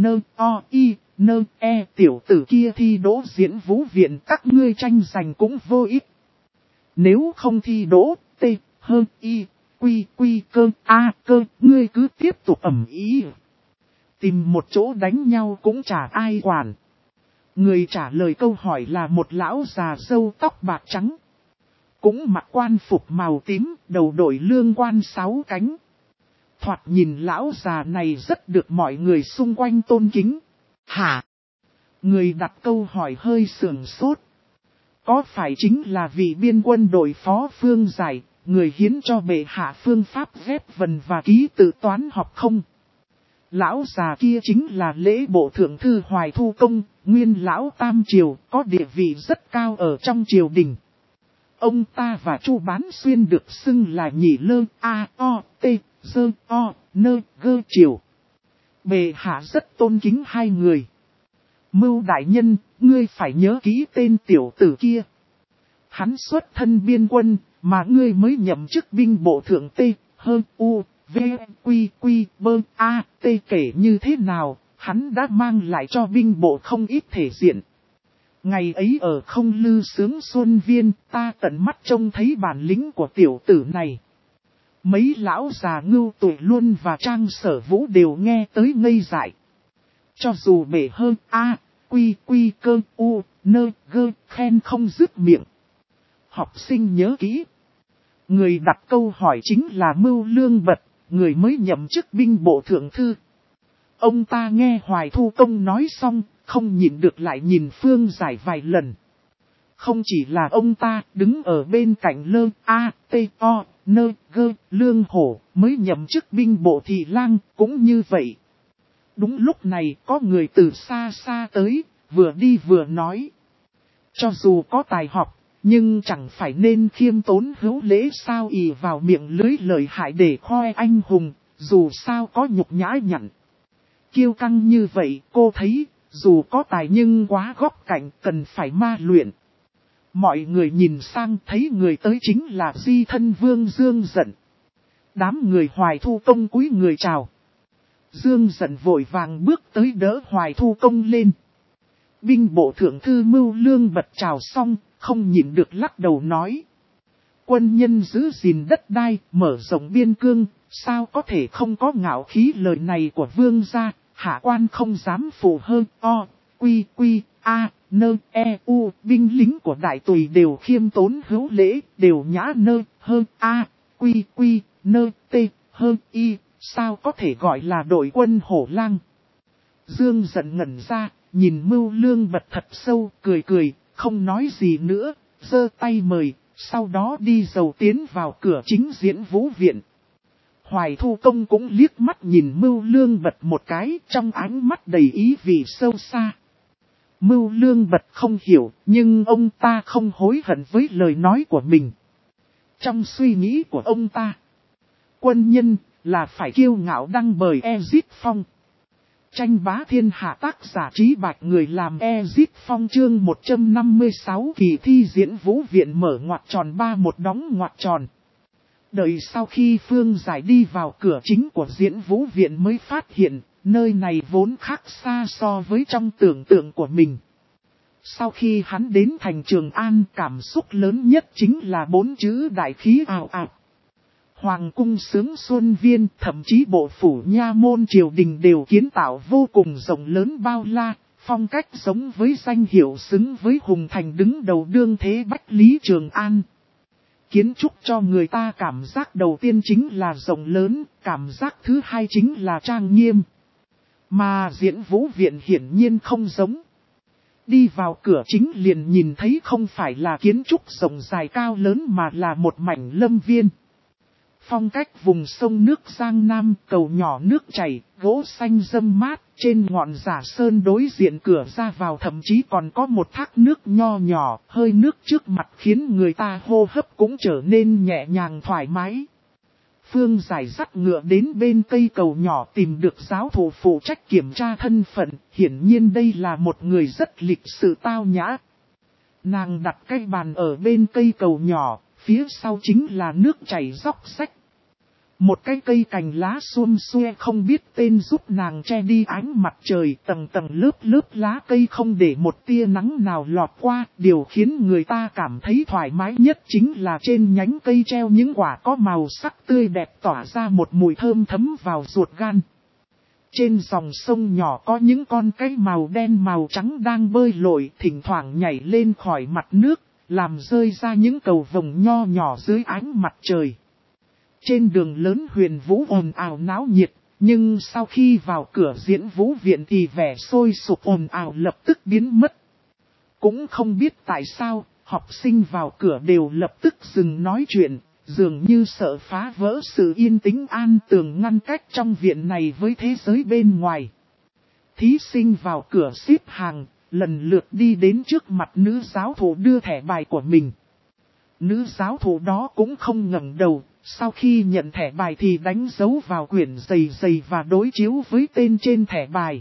Speaker 1: tiểu tử kia thi đỗ diễn vũ viện, các ngươi tranh giành cũng vô ích. Nếu không thi đỗ, ngươi cứ tiếp tục ầm ĩ. Tìm một chỗ đánh nhau cũng chả ai quản. Người trả lời câu hỏi là một lão già râu tóc bạc trắng. Cũng mặc quan phục màu tím, đầu đội lương quan 6 cánh. Thoạt nhìn lão già này rất được mọi người xung quanh tôn kính. Hả? Người đặt câu hỏi hơi sườn sốt. Có phải chính là vị biên quân đội phó Phương Giải, người hiến cho bệ hạ phương pháp ghép vần và ký tự toán học không? Lão già kia chính là lễ bộ thượng thư Hoài Thu Công, nguyên lão Tam Triều, có địa vị rất cao ở trong triều đình. Ông ta và Chu Bán Xuyên được xưng là nhị lơ triều. Bệ hạ rất tôn kính hai người. Mưu đại nhân, ngươi phải nhớ kỹ tên tiểu tử kia. Hắn xuất thân biên quân, mà ngươi mới nhậm chức binh bộ thượng kể như thế nào, hắn đã mang lại cho binh bộ không ít thể diện. Ngày ấy ở Không Lư Sướng Xuân Viên, ta tận mắt trông thấy bản lĩnh của tiểu tử này. Mấy lão già Ngưu Tuệ Luân và Trang Sở Vũ đều nghe tới ngây dại. Cho dù bể khen không dứt miệng. Học sinh nhớ kỹ. Người đặt câu hỏi chính là Mưu Lương Bật, người mới nhậm chức binh bộ thượng thư. Ông ta nghe Hoài Thu Công nói xong, không nhịn được lại nhìn Phương Giải vài lần. Không chỉ là ông ta, đứng ở bên cạnh Lương Hổ, mới nhậm chức binh bộ thị lang, cũng như vậy. Đúng lúc này, có người từ xa xa tới, vừa đi vừa nói. Cho dù có tài học, nhưng chẳng phải nên khiêm tốn hữu lễ sao, ì vào miệng lưới lời hại để khoe anh hùng, dù sao có nhục nhã nhặn. Kiêu căng như vậy, cô thấy, dù có tài nhưng quá góc cạnh, cần phải ma luyện. Mọi người nhìn sang thấy người tới chính là Di Thân Vương Dương Dận. Đám người Hoài Thu Công cúi người chào. Dương Dận vội vàng bước tới đỡ Hoài Thu Công lên. Binh bộ thượng thư Mưu Lương Bật chào xong, không nhịn được lắc đầu nói. Quân nhân giữ gìn đất đai, mở rộng biên cương, sao có thể không có ngạo khí, lời này của vương gia, hạ quan không dám phụ hơn. Binh lính của đại tùy đều khiêm tốn hữu lễ, đều nhã sao có thể gọi là đội quân hổ lang. Dương Dận ngẩn ra, nhìn Mưu Lương Bật thật sâu, cười cười, không nói gì nữa, giơ tay mời, sau đó đi dầu tiến vào cửa chính diễn vũ viện. Hoài Thu Công cũng liếc mắt nhìn Mưu Lương Bật một cái, trong ánh mắt đầy ý vị sâu xa. Mưu Lương Bật không hiểu, nhưng ông ta không hối hận với lời nói của mình. Trong suy nghĩ của ông ta, quân nhân là phải kiêu ngạo đăng bời Ezit Phong. Tranh bá thiên hạ, tác giả Trí Bạch, người làm Ezit Phong. Chương 156, kỳ thi diễn vũ viện mở ngoặc tròn 31 đóng ngoặc tròn. Đợi sau khi Phương Giải đi vào cửa chính của diễn vũ viện mới phát hiện, nơi này vốn khác xa so với trong tưởng tượng của mình. Sau khi hắn đến thành Trường An, cảm xúc lớn nhất chính là 4 chữ đại khí ào ạt. Hoàng cung Sướng Xuân Viên, thậm chí bộ phủ nha môn triều đình đều kiến tạo vô cùng rộng lớn bao la, Phong cách giống với danh hiệu xứng với Hùng Thành đứng đầu đương thế Bách Lý Trường An. Kiến trúc cho người ta cảm giác đầu tiên chính là rộng lớn, cảm giác thứ hai chính là trang nghiêm. Mà Diễn Vũ Viện hiển nhiên không giống. Đi vào cửa chính liền nhìn thấy không phải là kiến trúc rộng dài cao lớn mà là một mảnh lâm viên. Phong cách vùng sông nước Giang Nam, cầu nhỏ nước chảy, gỗ xanh râm mát, trên ngọn giả sơn đối diện cửa ra vào thậm chí còn có một thác nước nho nhỏ, hơi nước trước mặt khiến người ta hô hấp cũng trở nên nhẹ nhàng thoải mái. Phương Giải dắt ngựa đến bên cây cầu nhỏ tìm được giáo thủ phụ trách kiểm tra thân phận, hiển nhiên đây là một người rất lịch sự tao nhã. Nàng đặt cái bàn ở bên cây cầu nhỏ, phía sau chính là nước chảy róc rách. Một cái cây cành lá xum xuê không biết tên giúp nàng che đi ánh mặt trời, tầng tầng lớp lớp lá cây không để một tia nắng nào lọt qua. Điều khiến người ta cảm thấy thoải mái nhất chính là trên nhánh cây treo những quả có màu sắc tươi đẹp tỏa ra một mùi thơm thấm vào ruột gan. Trên dòng sông nhỏ có những con cây màu đen màu trắng đang bơi lội, thỉnh thoảng nhảy lên khỏi mặt nước, làm rơi ra những cầu vồng nho nhỏ dưới ánh mặt trời. Trên đường lớn Huyền Vũ ồn ào náo nhiệt, nhưng sau khi vào cửa Diễn Vũ Viện thì vẻ sôi sục ồn ào lập tức biến mất. Cũng không biết tại sao, học sinh vào cửa đều lập tức dừng nói chuyện, dường như sợ phá vỡ sự yên tĩnh an tường ngăn cách trong viện này với thế giới bên ngoài. Thí sinh vào cửa xếp hàng, lần lượt đi đến trước mặt nữ giáo thụ đưa thẻ bài của mình. Nữ giáo thụ đó cũng không ngẩng đầu, sau khi nhận thẻ bài thì đánh dấu vào quyển dày và đối chiếu với tên trên thẻ bài.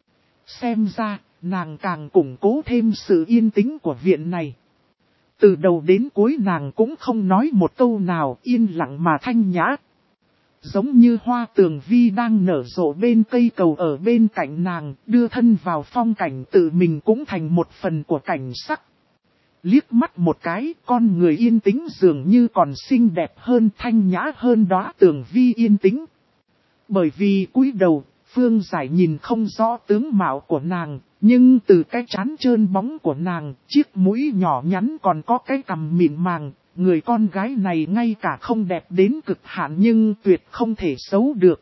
Speaker 1: Xem ra, nàng càng củng cố thêm sự yên tĩnh của viện này. Từ đầu đến cuối nàng cũng không nói một câu nào, yên lặng mà thanh nhã. Giống như hoa tường vi đang nở rộ bên cây cầu ở bên cạnh nàng, đưa thân vào phong cảnh tự mình cũng thành một phần của cảnh sắc. Liếc mắt một cái, con người yên tĩnh dường như còn xinh đẹp hơn, thanh nhã hơn đóa tường vi yên tĩnh. Bởi vì cúi đầu, Phương Giải nhìn không rõ tướng mạo của nàng, nhưng từ cái trán trơn bóng của nàng, chiếc mũi nhỏ nhắn còn có cái cằm mịn màng, người con gái này ngay cả không đẹp đến cực hạn nhưng tuyệt không thể xấu được.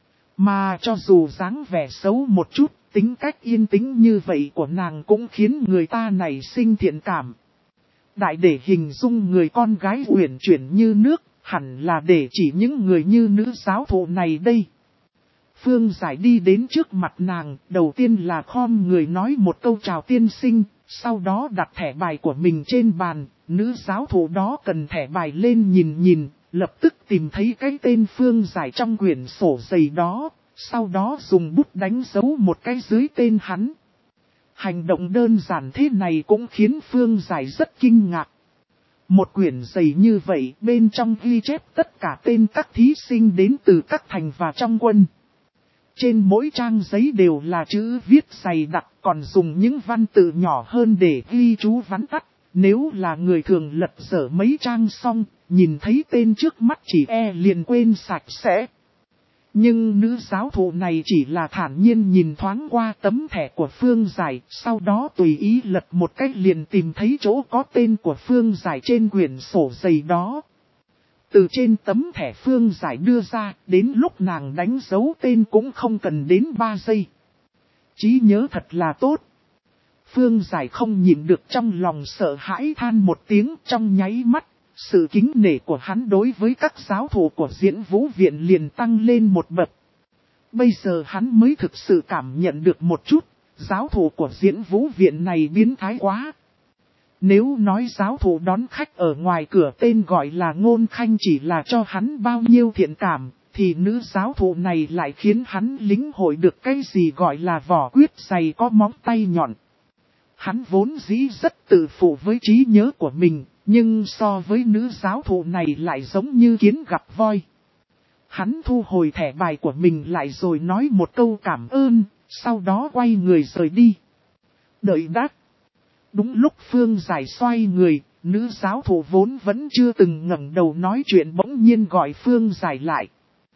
Speaker 1: Mà cho dù dáng vẻ xấu một chút, tính cách yên tĩnh như vậy của nàng cũng khiến người ta nảy sinh thiện cảm. Đại để hình dung người con gái uyển chuyển như nước, hẳn là để chỉ những người như nữ giáo thụ này đây. Phương Giải đi đến trước mặt nàng, đầu tiên là khom người nói một câu chào tiên sinh, sau đó đặt thẻ bài của mình trên bàn, nữ giáo thụ đó cần thẻ bài lên nhìn, lập tức tìm thấy cái tên Phương Giải trong quyển sổ dày đó, sau đó dùng bút đánh dấu một cái dưới tên hắn. Hành động đơn giản thế này cũng khiến Phương Giải rất kinh ngạc. Một quyển dày như vậy bên trong ghi chép tất cả tên các thí sinh đến từ các thành và trong quân. Trên mỗi trang giấy đều là chữ viết dày đặc, còn dùng những văn tự nhỏ hơn để ghi chú vắn tắt. Nếu là người thường lật dở mấy trang xong, nhìn thấy tên trước mắt chỉ liền quên sạch sẽ. Nhưng nữ giáo thụ này chỉ là thản nhiên nhìn thoáng qua tấm thẻ của Phương Giải, sau đó tùy ý lật một cách liền tìm thấy chỗ có tên của Phương Giải trên quyển sổ dày đó. Từ trên tấm thẻ Phương Giải đưa ra, đến lúc nàng đánh dấu tên cũng không cần đến 3 giây. Trí nhớ thật là tốt. Phương Giải không nhịn được trong lòng sợ hãi than một tiếng trong nháy mắt. Sự kính nể của hắn đối với các giáo thủ của Diễn Vũ Viện liền tăng lên một bậc. Bây giờ hắn mới thực sự cảm nhận được một chút, giáo thủ của Diễn Vũ Viện này biến thái quá. Nếu nói giáo thủ đón khách ở ngoài cửa tên gọi là Ngôn Khanh chỉ là cho hắn bao nhiêu thiện cảm, thì nữ giáo thủ này lại khiến hắn lĩnh hội được cái gì gọi là vỏ quyết dày có móng tay nhọn. Hắn vốn dĩ rất tự phụ với trí nhớ của mình. Nhưng so với nữ giáo thụ này lại giống như kiến gặp voi. Hắn thu hồi thẻ bài của mình lại rồi nói một câu cảm ơn, sau đó quay người rời đi. Đợi đát. Đúng lúc Phương Giải xoay người, nữ giáo thụ vốn vẫn chưa từng ngẩng đầu nói chuyện bỗng nhiên gọi Phương Giải lại.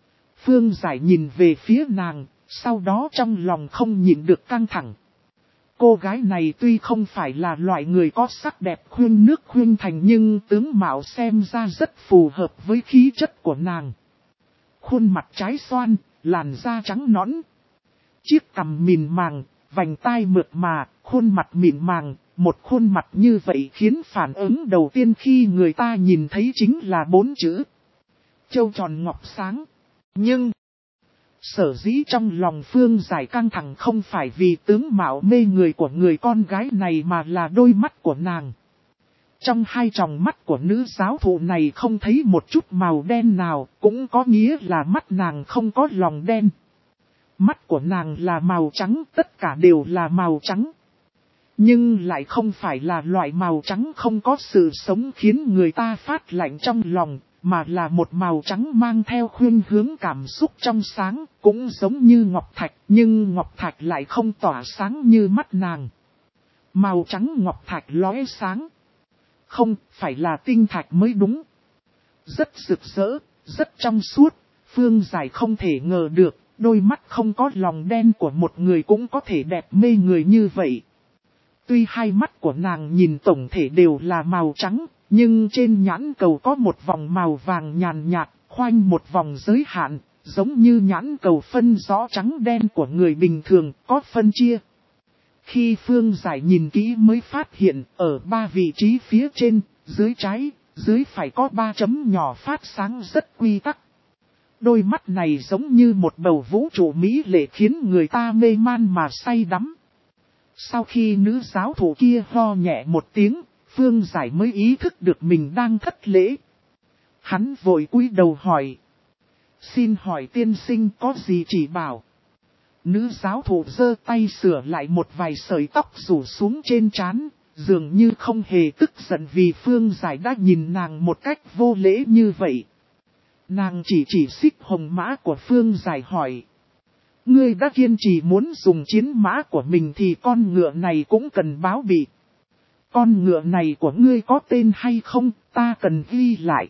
Speaker 1: Phương Giải nhìn về phía nàng, sau đó trong lòng không nhịn được căng thẳng. Cô gái này tuy không phải là loại người có sắc đẹp khuyên nước khuyên thành nhưng tướng mạo xem ra rất phù hợp với khí chất của nàng. Khuôn mặt trái xoan, làn da trắng nõn. Chiếc cằm mịn màng, vành tai mượt mà, khuôn mặt mịn màng. Một khuôn mặt như vậy khiến phản ứng đầu tiên khi người ta nhìn thấy chính là 4 chữ. Châu tròn ngọc sáng. Nhưng, sở dĩ trong lòng Phương Giải căng thẳng không phải vì tướng mạo mê người của người con gái này mà là đôi mắt của nàng. Trong hai tròng mắt của nữ giáo thụ này không thấy một chút màu đen nào, cũng có nghĩa là mắt nàng không có lòng đen. Mắt của nàng là màu trắng, tất cả đều là màu trắng. Nhưng lại không phải là loại màu trắng không có sự sống khiến người ta phát lạnh trong lòng, mà là một màu trắng mang theo khuynh hướng cảm xúc trong sáng, cũng giống như ngọc thạch, nhưng ngọc thạch lại không tỏa sáng như mắt nàng. Màu trắng ngọc thạch lóe sáng. Không, phải là tinh thạch mới đúng. Rất rực rỡ, rất trong suốt, Phương Giải không thể ngờ được, đôi mắt không có lòng đen của một người cũng có thể đẹp mê người như vậy. Tuy hai mắt của nàng nhìn tổng thể đều là màu trắng, nhưng trên nhãn cầu có một vòng màu vàng nhàn nhạt, khoanh một vòng giới hạn, giống như nhãn cầu phân rõ trắng đen của người bình thường, có phân chia. Khi Phương Giải nhìn kỹ mới phát hiện, ở 3 vị trí phía trên, dưới trái, dưới phải có 3 chấm nhỏ phát sáng rất quy tắc. Đôi mắt này giống như một bầu vũ trụ mỹ lệ khiến người ta mê man mà say đắm. Sau khi nữ giáo thủ kia ho nhẹ một tiếng, Phương Giải mới ý thức được mình đang thất lễ. Hắn vội cúi đầu hỏi. Xin hỏi tiên sinh có gì chỉ bảo? Nữ giáo thủ giơ tay sửa lại một vài sợi tóc rủ xuống trên trán, dường như không hề tức giận vì Phương Giải đã nhìn nàng một cách vô lễ như vậy. Nàng chỉ xích hồng mã của Phương Giải hỏi. Ngươi đã kiên trì muốn dùng chiến mã của mình thì con ngựa này cũng cần báo bị. Con ngựa này của ngươi có tên hay không, ta cần ghi lại.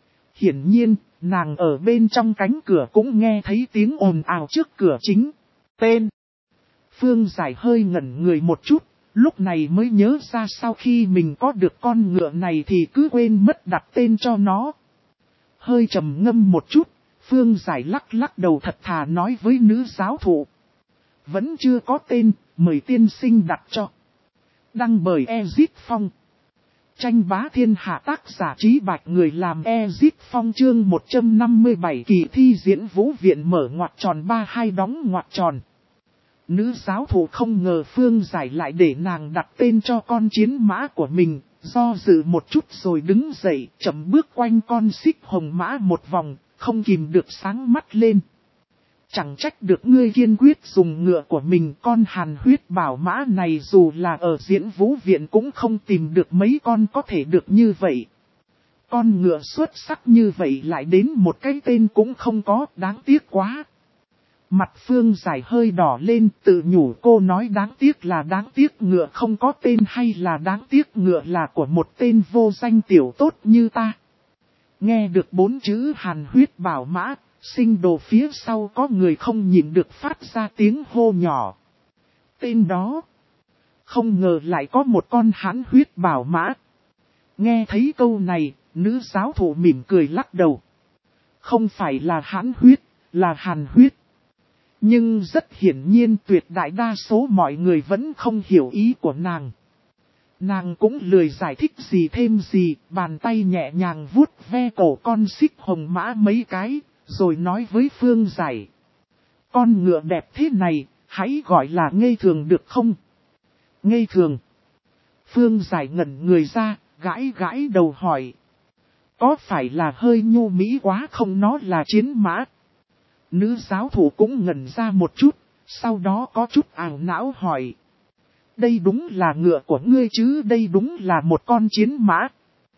Speaker 1: Hiển nhiên, nàng ở bên trong cánh cửa cũng nghe thấy tiếng ồn ào trước cửa chính. Tên. Phương Giải hơi ngẩn người một chút, lúc này mới nhớ ra sau khi mình có được con ngựa này thì cứ quên mất đặt tên cho nó. Hơi trầm ngâm một chút, Phương Giải lắc đầu thật thà nói với nữ giáo thụ. Vẫn chưa có tên, mời tiên sinh đặt cho. Đăng bởi Ezip Phong. Tranh bá thiên hạ tác giả Trí Bạch người làm Ezip Phong chương 157 kỳ thi diễn vũ viện mở ngoặc tròn 32 đóng ngoặc tròn. Nữ giáo thụ không ngờ Phương Giải lại để nàng đặt tên cho con chiến mã của mình, do dự một chút rồi đứng dậy chậm bước quanh con xích hồng mã một vòng, không kìm được sáng mắt lên. Chẳng trách được ngươi kiên quyết dùng ngựa của mình, con hàn huyết bảo mã này dù là ở diễn vũ viện cũng không tìm được mấy con có thể được như vậy. Con ngựa xuất sắc như vậy lại đến một cái tên cũng không có, đáng tiếc quá. Mặt Phương Giải hơi đỏ lên, tự nhủ cô nói đáng tiếc là đáng tiếc ngựa không có tên hay là đáng tiếc ngựa là của một tên vô danh tiểu tốt như ta. Nghe được 4 chữ hàn huyết bảo mã, sinh đồ phía sau có người không nhịn được phát ra tiếng hô nhỏ. Tên đó, không ngờ lại có một con hán huyết bảo mã. Nghe thấy câu này, nữ giáo thủ mỉm cười lắc đầu. Không phải là hán huyết, là hàn huyết. Nhưng rất hiển nhiên tuyệt đại đa số mọi người vẫn không hiểu ý của nàng. Nàng cũng lười giải thích gì thêm gì, bàn tay nhẹ nhàng vuốt ve cổ con xích hồng mã mấy cái, rồi nói với Phương Giải. Con ngựa đẹp thế này, hãy gọi là ngây thường được không? Ngây thường. Phương Giải ngẩn người ra, gãi đầu hỏi. Có phải là hơi nhu mỹ quá không, nó là chiến mã? Nữ giáo thủ cũng ngẩn ra một chút, sau đó có chút ảo não hỏi. Đây đúng là ngựa của ngươi chứ, đây đúng là một con chiến mã.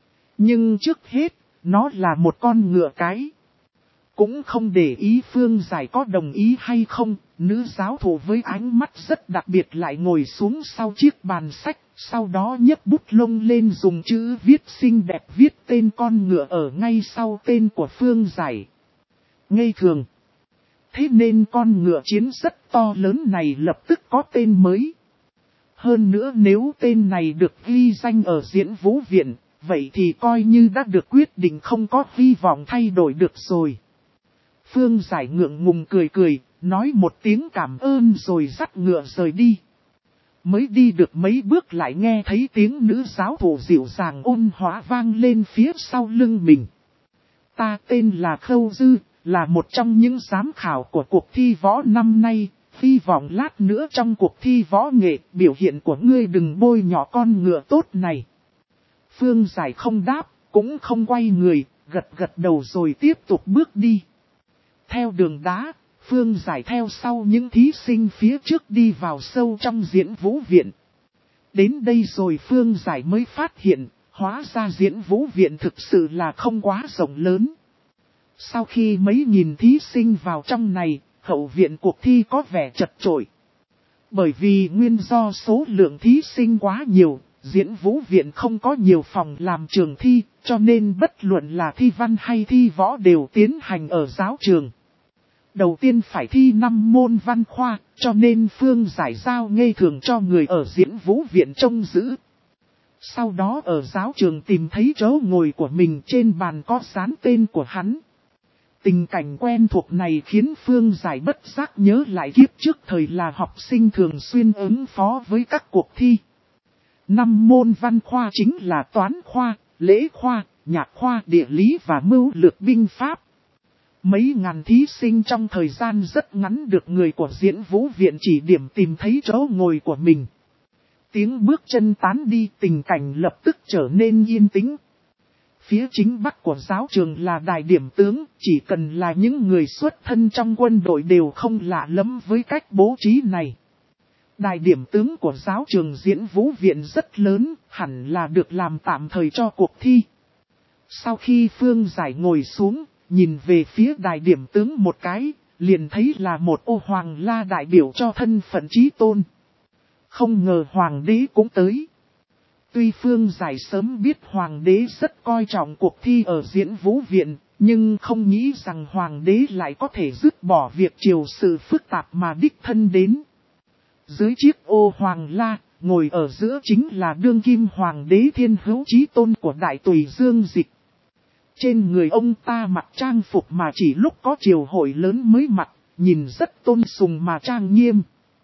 Speaker 1: Nhưng trước hết, nó là một con ngựa cái. Cũng không để ý Phương Giải có đồng ý hay không, nữ giáo thủ với ánh mắt rất đặc biệt lại ngồi xuống sau chiếc bàn sách, sau đó nhấc bút lông lên dùng chữ viết xinh đẹp viết tên con ngựa ở ngay sau tên của Phương Giải. Ngây thường. Thế nên con ngựa chiến rất to lớn này lập tức có tên mới. Hơn nữa nếu tên này được ghi danh ở diễn vũ viện, vậy thì coi như đã được quyết định không có hy vọng thay đổi được rồi. Phương Giải ngượng ngùng cười cười, nói một tiếng cảm ơn rồi dắt ngựa rời đi. Mới đi được mấy bước lại nghe thấy tiếng nữ giáo thủ dịu dàng ôn hóa vang lên phía sau lưng mình. Ta tên là Khâu Dư, là một trong những giám khảo của cuộc thi võ năm nay, hy vọng lát nữa trong cuộc thi võ nghệ biểu hiện của ngươi đừng bôi nhọ con ngựa tốt này. Phương Giải không đáp, cũng không quay người, gật gật đầu rồi tiếp tục bước đi. Theo đường đá, Phương Giải theo sau những thí sinh phía trước đi vào sâu trong diễn vũ viện. Đến đây rồi Phương Giải mới phát hiện, hóa ra diễn vũ viện thực sự là không quá rộng lớn. Sau khi mấy nghìn thí sinh vào trong này, hậu viện cuộc thi có vẻ chật chội. Bởi vì nguyên do số lượng thí sinh quá nhiều, diễn vũ viện không có nhiều phòng làm trường thi, cho nên bất luận là thi văn hay thi võ đều tiến hành ở giáo trường. Đầu tiên phải thi 5 môn văn khoa, cho nên Phương Giải giao ngây thường cho người ở diễn vũ viện trông giữ. Sau đó ở giáo trường tìm thấy chỗ ngồi của mình, trên bàn có dán tên của hắn. Tình cảnh quen thuộc này khiến Phương Giải bất giác nhớ lại kiếp trước thời là học sinh thường xuyên ứng phó với các cuộc thi. 5 môn văn khoa chính là toán khoa, lễ khoa, nhạc khoa, địa lý và mưu lược binh pháp. Mấy ngàn thí sinh trong thời gian rất ngắn được người của diễn vũ viện chỉ điểm tìm thấy chỗ ngồi của mình. Tiếng bước chân tán đi, tình cảnh lập tức trở nên yên tĩnh. Phía chính bắc của giáo trường là đài điểm tướng, chỉ cần là những người xuất thân trong quân đội đều không lạ lắm với cách bố trí này. Đài điểm tướng của giáo trường diễn vũ viện rất lớn, hẳn là được làm tạm thời cho cuộc thi. Sau khi Phương Giải ngồi xuống, nhìn về phía đài điểm tướng một cái, liền thấy là một ô hoàng la đại biểu cho thân phận chí tôn. Không ngờ hoàng đế cũng tới. Tuy Phương Giải sớm biết hoàng đế rất coi trọng cuộc thi ở diễn vũ viện, nhưng không nghĩ rằng hoàng đế lại có thể dứt bỏ việc triều sự phức tạp mà đích thân đến. Dưới chiếc ô hoàng la, ngồi ở giữa chính là đương kim hoàng đế thiên hữu chí tôn của đại tùy Dương Dịch. Trên người ông ta mặc trang phục mà chỉ lúc có triều hội lớn mới mặc, nhìn rất tôn sùng mà trang nghiêm.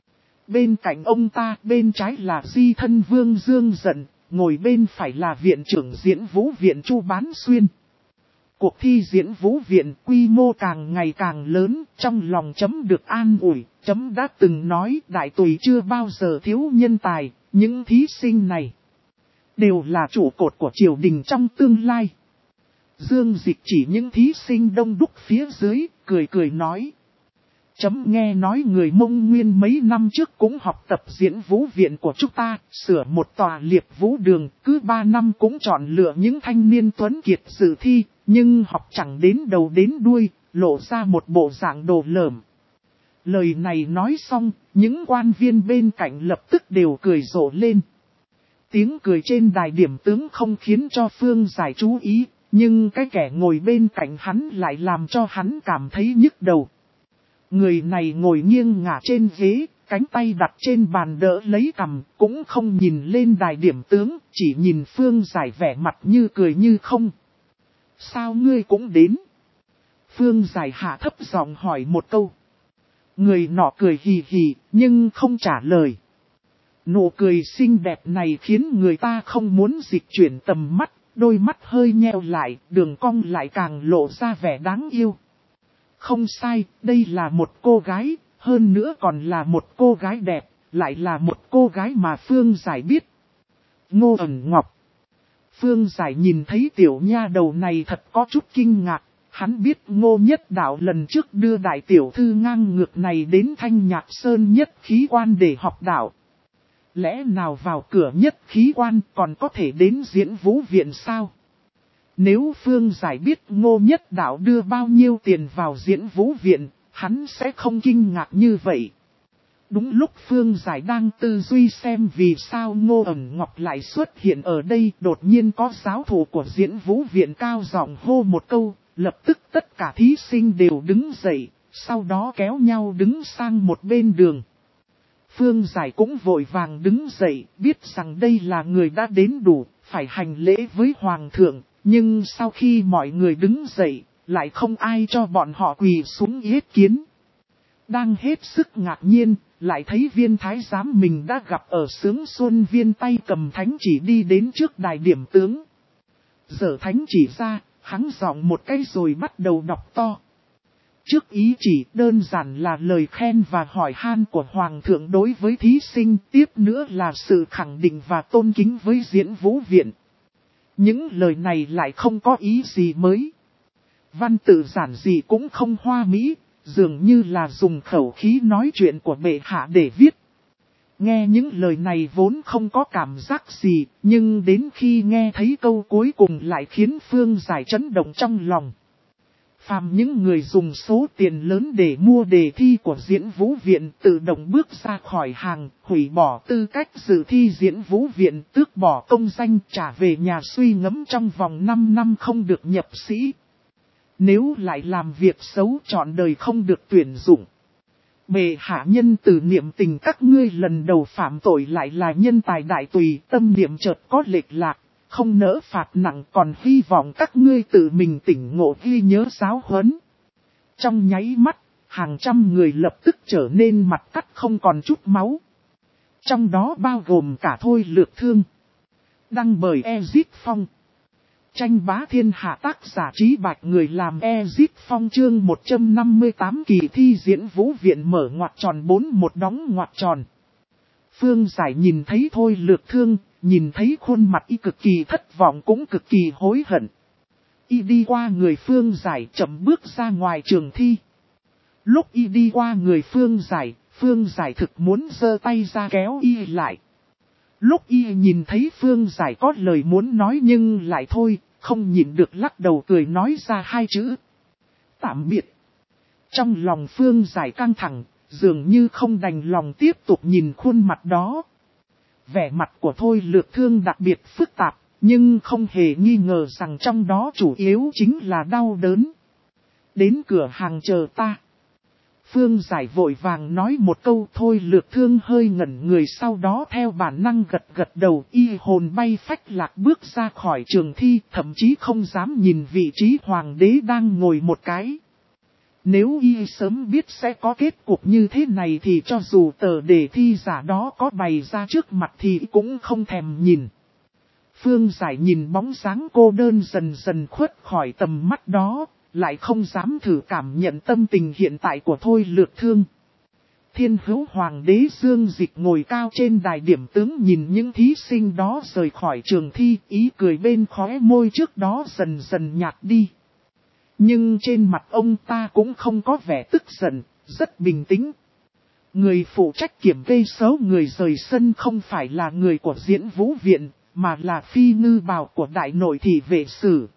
Speaker 1: Bên cạnh ông ta, bên trái là di thân Vương Dương Dận, ngồi bên phải là viện trưởng diễn vũ viện Chu Bán Xuyên. Cuộc thi diễn vũ viện quy mô càng ngày càng lớn, trong lòng chấm được an ủi, chấm đã từng nói đại tùy chưa bao giờ thiếu nhân tài, những thí sinh này đều là trụ cột của triều đình trong tương lai. Dương Dịch chỉ những thí sinh đông đúc phía dưới, cười cười nói. Chấm nghe nói người Mông Nguyên mấy năm trước cũng học tập diễn vũ viện của chúng ta, sửa một tòa liệp vũ đường, cứ 3 năm cũng chọn lựa những thanh niên tuấn kiệt dự thi, nhưng học chẳng đến đầu đến đuôi, lộ ra một bộ dạng đồ lởm. Lời này nói xong, những quan viên bên cạnh lập tức đều cười rộ lên. Tiếng cười trên đài điểm tướng không khiến cho Phương Giải chú ý, nhưng cái kẻ ngồi bên cạnh hắn lại làm cho hắn cảm thấy nhức đầu. Người này ngồi nghiêng ngả trên ghế, cánh tay đặt trên bàn đỡ lấy cằm, cũng không nhìn lên đài điểm tướng, chỉ nhìn Phương Giải vẻ mặt như cười như không. Sao ngươi cũng đến? Phương Giải hạ thấp giọng hỏi một câu. Người nọ cười hì hì, nhưng không trả lời. Nụ cười xinh đẹp này khiến người ta không muốn dịch chuyển tầm mắt, đôi mắt hơi nheo lại, đường cong lại càng lộ ra vẻ đáng yêu. Không sai, đây là một cô gái, hơn nữa còn là một cô gái đẹp, lại là một cô gái mà Phương Giải biết. Ngô Ẩn Ngọc. Phương Giải nhìn thấy tiểu nha đầu này thật có chút kinh ngạc, hắn biết Ngô Nhất Đạo lần trước đưa đại tiểu thư ngang ngược này đến Thanh Nhạc Sơn Nhất Khí Quan để học đạo. Lẽ nào vào cửa Nhất Khí Quan còn có thể đến diễn vũ viện sao? Nếu Phương Giải biết Ngô Nhất Đạo đưa bao nhiêu tiền vào diễn vũ viện, hắn sẽ không kinh ngạc như vậy. Đúng lúc Phương Giải đang tư duy xem vì sao Ngô Ẩn Ngọc lại xuất hiện ở đây, đột nhiên có giáo thủ của diễn vũ viện cao giọng hô một câu, lập tức tất cả thí sinh đều đứng dậy, sau đó kéo nhau đứng sang một bên đường. Phương Giải cũng vội vàng đứng dậy, biết rằng đây là người đã đến đủ, phải hành lễ với Hoàng thượng, nhưng sau khi mọi người đứng dậy, lại không ai cho bọn họ quỳ xuống yết kiến. Đang hết sức ngạc nhiên, lại thấy viên thái giám mình đã gặp ở Sướng Xuân Viên tay cầm thánh chỉ đi đến trước đài điểm tướng. Giở thánh chỉ ra, hắn giọng một cái rồi bắt đầu đọc to. Trước ý chỉ đơn giản là lời khen và hỏi han của Hoàng thượng đối với thí sinh, tiếp nữa là sự khẳng định và tôn kính với Diễn Vũ Viện. Những lời này lại không có ý gì mới. Văn tự giản dị cũng không hoa mỹ, dường như là dùng khẩu khí nói chuyện của bệ hạ để viết. Nghe những lời này vốn không có cảm giác gì, nhưng đến khi nghe thấy câu cuối cùng lại khiến Phương Giải chấn động trong lòng. Phàm những người dùng số tiền lớn để mua đề thi của Diễn Vũ Viện tự động bước ra khỏi hàng, hủy bỏ tư cách dự thi Diễn Vũ Viện, tước bỏ công danh, trả về nhà suy ngẫm trong vòng 5 năm không được nhập sĩ. Nếu lại làm việc xấu trọn đời không được tuyển dụng. Bệ hạ nhân từ niệm tình các ngươi lần đầu phạm tội lại là nhân tài đại tùy, tâm niệm chợt có lệch lạc, không nỡ phạt nặng, còn hy vọng các ngươi tự mình tỉnh ngộ ghi nhớ giáo huấn. Trong nháy mắt, hàng trăm người lập tức trở nên mặt cắt không còn chút máu. Trong đó bao gồm cả Thôi Lược Thương. Đăng bởi Ezip Phong. Tranh bá thiên hạ, tác giả Trí Bạch, người làm Ezip Phong. Chương 158 kỳ thi Diễn Vũ Viện mở ngoặc tròn 41 đóng ngoặc tròn. Phương Giải nhìn thấy Thôi Lược Thương, nhìn thấy khuôn mặt y cực kỳ thất vọng cũng cực kỳ hối hận. Y đi qua người Phương Giải chậm bước ra ngoài trường thi. Lúc y đi qua người Phương Giải thực muốn giơ tay ra kéo y lại. Lúc y nhìn thấy Phương Giải có lời muốn nói nhưng lại thôi, không nhịn được lắc đầu cười nói ra hai chữ. Tạm biệt. Trong lòng Phương Giải căng thẳng, dường như không đành lòng tiếp tục nhìn khuôn mặt đó. Vẻ mặt của Thôi Lược Thương đặc biệt phức tạp, nhưng không hề nghi ngờ rằng trong đó chủ yếu chính là đau đớn. Đến cửa hàng chờ ta. Phương Giải vội vàng nói một câu. Thôi Lược Thương hơi ngẩn người, sau đó theo bản năng gật gật đầu, y hồn bay phách lạc bước ra khỏi trường thi, thậm chí không dám nhìn vị trí hoàng đế đang ngồi một cái. Nếu y sớm biết sẽ có kết cục như thế này thì cho dù tờ đề thi giả đó có bày ra trước mặt thì cũng không thèm nhìn. Phương Giải nhìn bóng dáng cô đơn dần dần khuất khỏi tầm mắt đó, lại không dám thử cảm nhận tâm tình hiện tại của Thôi Lược Thương. Thiên Hữu Hoàng đế Dương Dịch ngồi cao trên đài điểm tướng nhìn những thí sinh đó rời khỏi trường thi, ý cười bên khóe môi trước đó dần dần nhạt đi. Nhưng trên mặt ông ta cũng không có vẻ tức giận, rất bình tĩnh. Người phụ trách kiểm kê số người rời sân không phải là người của Diễn Vũ Viện, mà là Phi Ngư Bào của Đại Nội Thị Vệ Sử.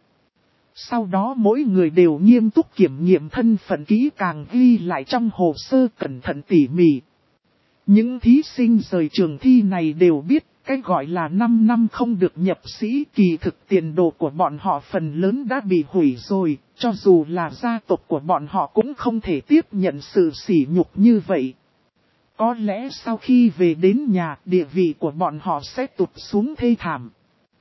Speaker 1: Sau đó mỗi người đều nghiêm túc kiểm nghiệm thân phận kỹ càng, ghi lại trong hồ sơ cẩn thận tỉ mỉ. Những thí sinh rời trường thi này đều biết, cái gọi là 5 năm không được nhập sĩ, kỳ thực tiền đồ của bọn họ phần lớn đã bị hủy rồi, cho dù là gia tộc của bọn họ cũng không thể tiếp nhận sự sỉ nhục như vậy. Có lẽ sau khi về đến nhà, địa vị của bọn họ sẽ tụt xuống thê thảm.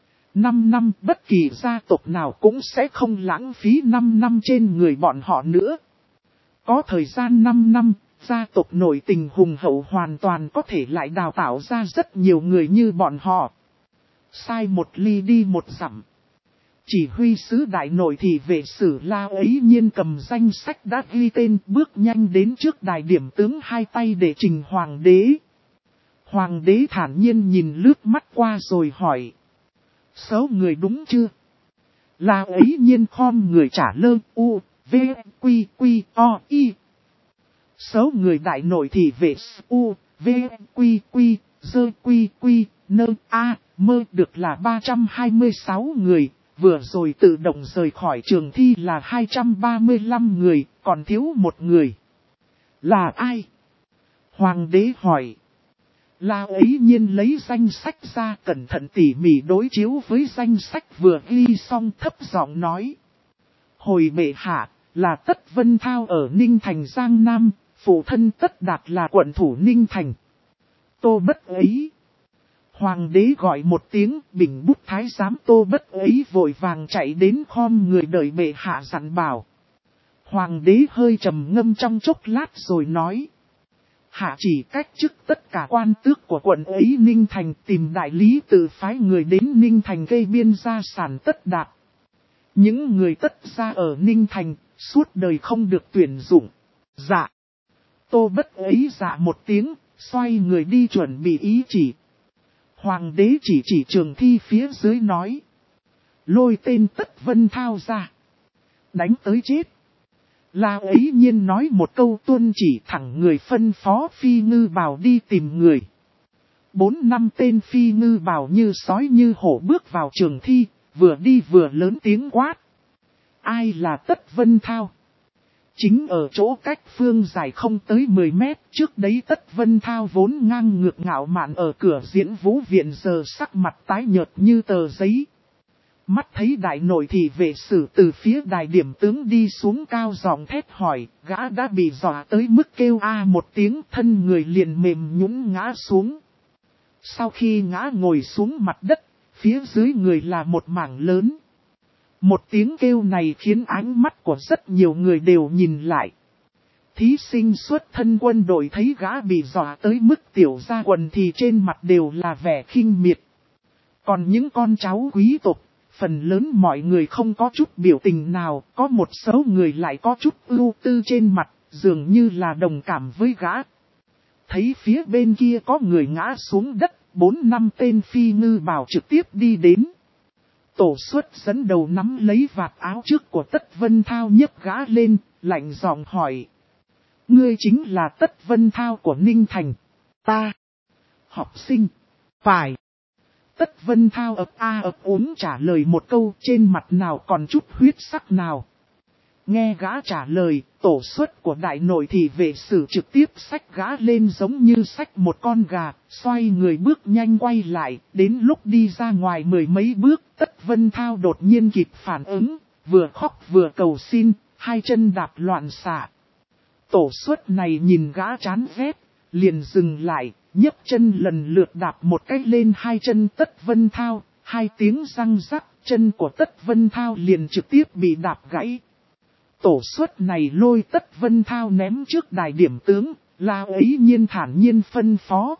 Speaker 1: 5 năm, bất kỳ gia tộc nào cũng sẽ không lãng phí 5 năm trên người bọn họ nữa. Có thời gian 5 năm, gia tộc nội tình hùng hậu hoàn toàn có thể lại đào tạo ra rất nhiều người như bọn họ. Sai một ly đi một dặm. Chỉ huy sứ Đại Nội Thị Vệ Sử La ấy nhiên cầm danh sách đã ghi tên, bước nhanh đến trước đài điểm tướng, hai tay để trình hoàng đế. Hoàng đế thản nhiên nhìn lướt mắt qua rồi hỏi. Số người đúng chưa? La ấy nhiên khom người trả lời U, V, Quy, Quy, O, I. Số người Đại Nội Thị Vệ U, V, Quy, Quy, Dơ, Quy, Quy, Nơ, A, Mơ được là 326 người. Vừa rồi tự động rời khỏi trường thi là 235 người, còn thiếu một người. Là ai? Hoàng đế hỏi. La ấy nhiên lấy danh sách ra, cẩn thận tỉ mỉ đối chiếu với danh sách vừa ghi xong, thấp giọng nói. Hồi bệ hạ, là Tất Vân Thao ở Ninh Thành Giang Nam, phụ thân Tất Đạt là quận thủ Ninh Thành. Tô Bất ấy. Hoàng đế gọi một tiếng, bình bút thái giám Tô Bất ấy vội vàng chạy đến khom người đợi bệ hạ dặn bảo. Hoàng đế hơi trầm ngâm trong chốc lát rồi nói. Hạ chỉ cách chức tất cả quan tước của quận ấy Ninh Thành, tìm đại lý tự phái người đến Ninh Thành gây biên gia sản tất đạt. Những người tất gia ở Ninh Thành, suốt đời không được tuyển dụng. Dạ. Tô Bất ấy dạ một tiếng, xoay người đi chuẩn bị ý chỉ. Hoàng đế chỉ trường thi phía dưới nói. Lôi tên Tất Vân Thao ra. Đánh tới chết. Là ấy nhiên nói một câu tuân chỉ thẳng người phân phó Phi Ngư Bảo đi tìm người. 4-5 tên Phi Ngư Bảo như sói như hổ bước vào trường thi, vừa đi vừa lớn tiếng quát. Ai là Tất Vân Thao? Chính ở chỗ cách phương dài không tới 10 mét, trước đấy Tất Vân Thao vốn ngang ngược ngạo mạn ở cửa diễn vũ viện giờ sắc mặt tái nhợt như tờ giấy. Mắt thấy đại nội thì vệ sử từ phía đài điểm tướng đi xuống cao giọng thét hỏi, gã đã bị dọa tới mức kêu a một tiếng, thân người liền mềm nhũn ngã xuống. Sau khi ngã ngồi xuống mặt đất, phía dưới người là một mảng lớn. Một tiếng kêu này khiến ánh mắt của rất nhiều người đều nhìn lại. Thí sinh xuất thân quân đội thấy gã bị dọa tới mức tiểu ra quần thì trên mặt đều là vẻ khinh miệt. Còn những con cháu quý tộc, phần lớn mọi người không có chút biểu tình nào, có một số người lại có chút ưu tư trên mặt, dường như là đồng cảm với gã. Thấy phía bên kia có người ngã xuống đất, 4-5 tên Phi Ngư Bảo trực tiếp đi đến. Tổ Xuất dẫn đầu nắm lấy vạt áo trước của Tất Vân Thao nhấc gã lên, lạnh giọng hỏi. Ngươi chính là Tất Vân Thao của Ninh Thành. Ta. Học sinh. Phải. Tất Vân Thao ấp a ấp úng trả lời một câu, trên mặt nào còn chút huyết sắc nào. Nghe gã trả lời, tổ xuất của đại nội thì vệ sử trực tiếp xách gã lên giống như xách một con gà, xoay người bước nhanh quay lại, đến lúc đi ra ngoài 10 mấy bước, Tất Vân Thao đột nhiên kịp phản ứng, vừa khóc vừa cầu xin, hai chân đạp loạn xạ. Tổ xuất này nhìn gã chán ghét, liền dừng lại, nhấc chân lần lượt đạp một cái lên hai chân Tất Vân Thao, hai tiếng răng rắc, chân của Tất Vân Thao liền trực tiếp bị đạp gãy. Tổ xuất này lôi Tất Vân Thao ném trước đài điểm tướng, là ấy nhiên thản nhiên phân phó.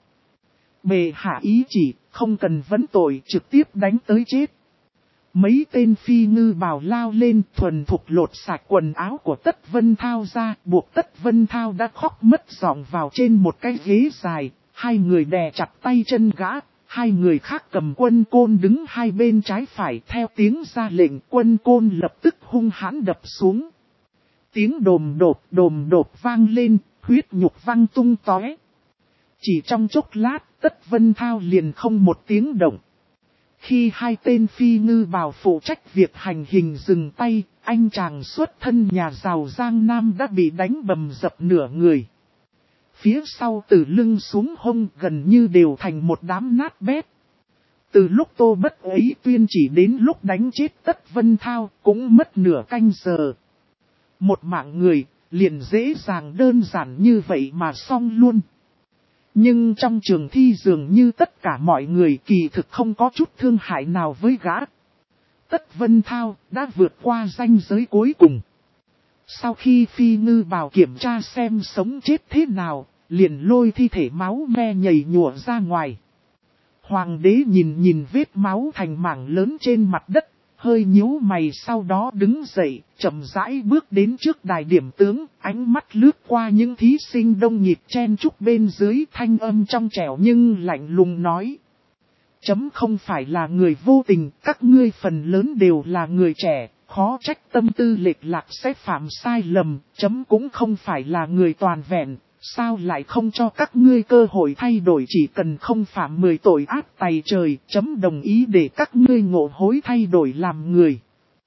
Speaker 1: Bệ hạ ý chỉ, không cần vấn tội trực tiếp đánh tới chết. Mấy tên Phi Ngư Bảo lao lên thuần thục lột sạch quần áo của Tất Vân Thao ra, buộc Tất Vân Thao đã khóc mất giọng vào trên một cái ghế dài, hai người đè chặt tay chân gã, hai người khác cầm quân côn đứng hai bên trái phải theo tiếng ra lệnh quân côn lập tức hung hãn đập xuống. Tiếng đồm đột vang lên, huyết nhục văng tung tóe. Chỉ trong chốc lát, Tất Vân Thao liền không một tiếng động. Khi hai tên Phi Ngư Bảo phụ trách việc hành hình dừng tay, anh chàng xuất thân nhà giàu Giang Nam đã bị đánh bầm dập nửa người. Phía sau từ lưng xuống hông gần như đều thành một đám nát bét. Từ lúc Tô Bất ấy tuyên chỉ đến lúc đánh chết Tất Vân Thao cũng mất nửa canh giờ. Một mạng người, liền dễ dàng đơn giản như vậy mà xong luôn. Nhưng trong trường thi dường như tất cả mọi người kỳ thực không có chút thương hại nào với gã. Tất Vân Thao đã vượt qua ranh giới cuối cùng. Sau khi Phi Ngư Bảo kiểm tra xem sống chết thế nào, liền lôi thi thể máu me nhầy nhụa ra ngoài. Hoàng đế nhìn vết máu thành mảng lớn trên mặt đất, hơi nhíu mày sau đó đứng dậy, chậm rãi bước đến trước đài điểm tướng, ánh mắt lướt qua những thí sinh đông nghịt chen chúc bên dưới thanh âm trong trẻo nhưng lạnh lùng nói. Chấm không phải là người vô tình, các ngươi phần lớn đều là người trẻ, khó trách tâm tư lệch lạc sẽ phạm sai lầm, chấm cũng không phải là người toàn vẹn. Sao lại không cho các ngươi cơ hội thay đổi chỉ cần không phạm 10 tội ác tày trời, chấm đồng ý để các ngươi ngộ hối thay đổi làm người.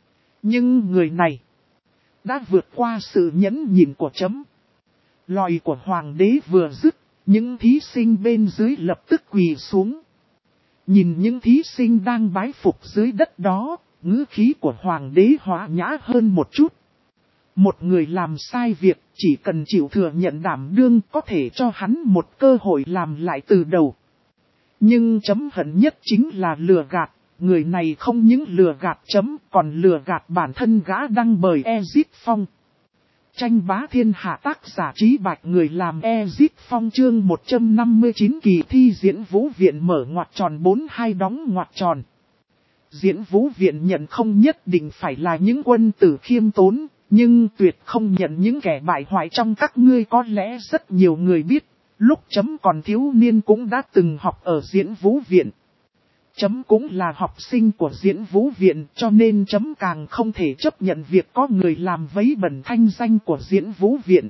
Speaker 1: Nhưng người này đã vượt qua sự nhẫn nhịn của chấm. Lời của hoàng đế vừa dứt, những thí sinh bên dưới lập tức quỳ xuống. Nhìn những thí sinh đang bái phục dưới đất đó, ngữ khí của hoàng đế hòa nhã hơn một chút. Một người làm sai việc, chỉ cần chịu thừa nhận đảm đương có thể cho hắn một cơ hội làm lại từ đầu. Nhưng chấm hận nhất chính là lừa gạt, người này không những lừa gạt chấm còn lừa gạt bản thân gã đăng bởi Ezit Phong. Tranh bá thiên hạ tác giả Trí Bạch người làm Ezit Phong chương 159 kỳ thi diễn vũ viện mở ngoặc tròn 42 đóng ngoặc tròn. Diễn vũ viện nhận không nhất định phải là những quân tử khiêm tốn, nhưng tuyệt không nhận những kẻ bại hoại trong các ngươi. Có lẽ rất nhiều người biết, lúc chấm còn thiếu niên cũng đã từng học ở diễn vũ viện. Chấm cũng là học sinh của diễn vũ viện, cho nên chấm càng không thể chấp nhận việc có người làm vấy bẩn thanh danh của diễn vũ viện.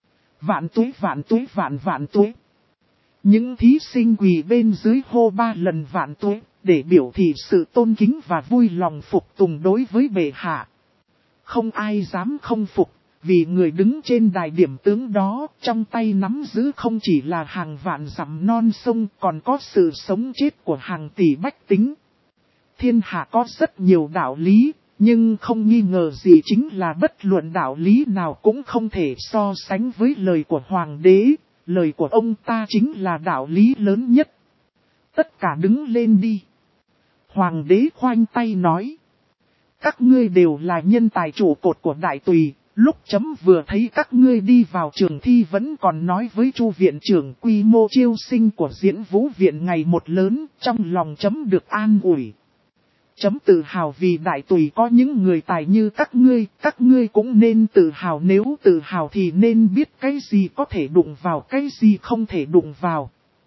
Speaker 1: Vạn tuế vạn tuế vạn vạn tuế. Những thí sinh quỳ bên dưới hô 3 lần vạn tuế, để biểu thị sự tôn kính và vui lòng phục tùng đối với bệ hạ. Không ai dám không phục, vì người đứng trên đài điểm tướng đó, trong tay nắm giữ không chỉ là hàng vạn dặm non sông, còn có sự sống chết của hàng tỷ bách tính. Thiên hạ có rất nhiều đạo lý, nhưng không nghi ngờ gì chính là bất luận đạo lý nào cũng không thể so sánh với lời của Hoàng đế. Lời của ông ta chính là đạo lý lớn nhất. Tất cả đứng lên đi. Hoàng đế khoanh tay nói. Các ngươi đều là nhân tài trụ cột của đại tùy. Lúc chấm vừa thấy các ngươi đi vào trường thi vẫn còn nói với Chu viện trưởng quy mô chiêu sinh của diễn vũ viện ngày một lớn, trong lòng chấm được an ủi. Chấm tự hào vì đại tùy có những người tài như các ngươi cũng nên tự hào, nếu tự hào thì nên biết cái gì có thể đụng vào, cái gì không thể đụng vào.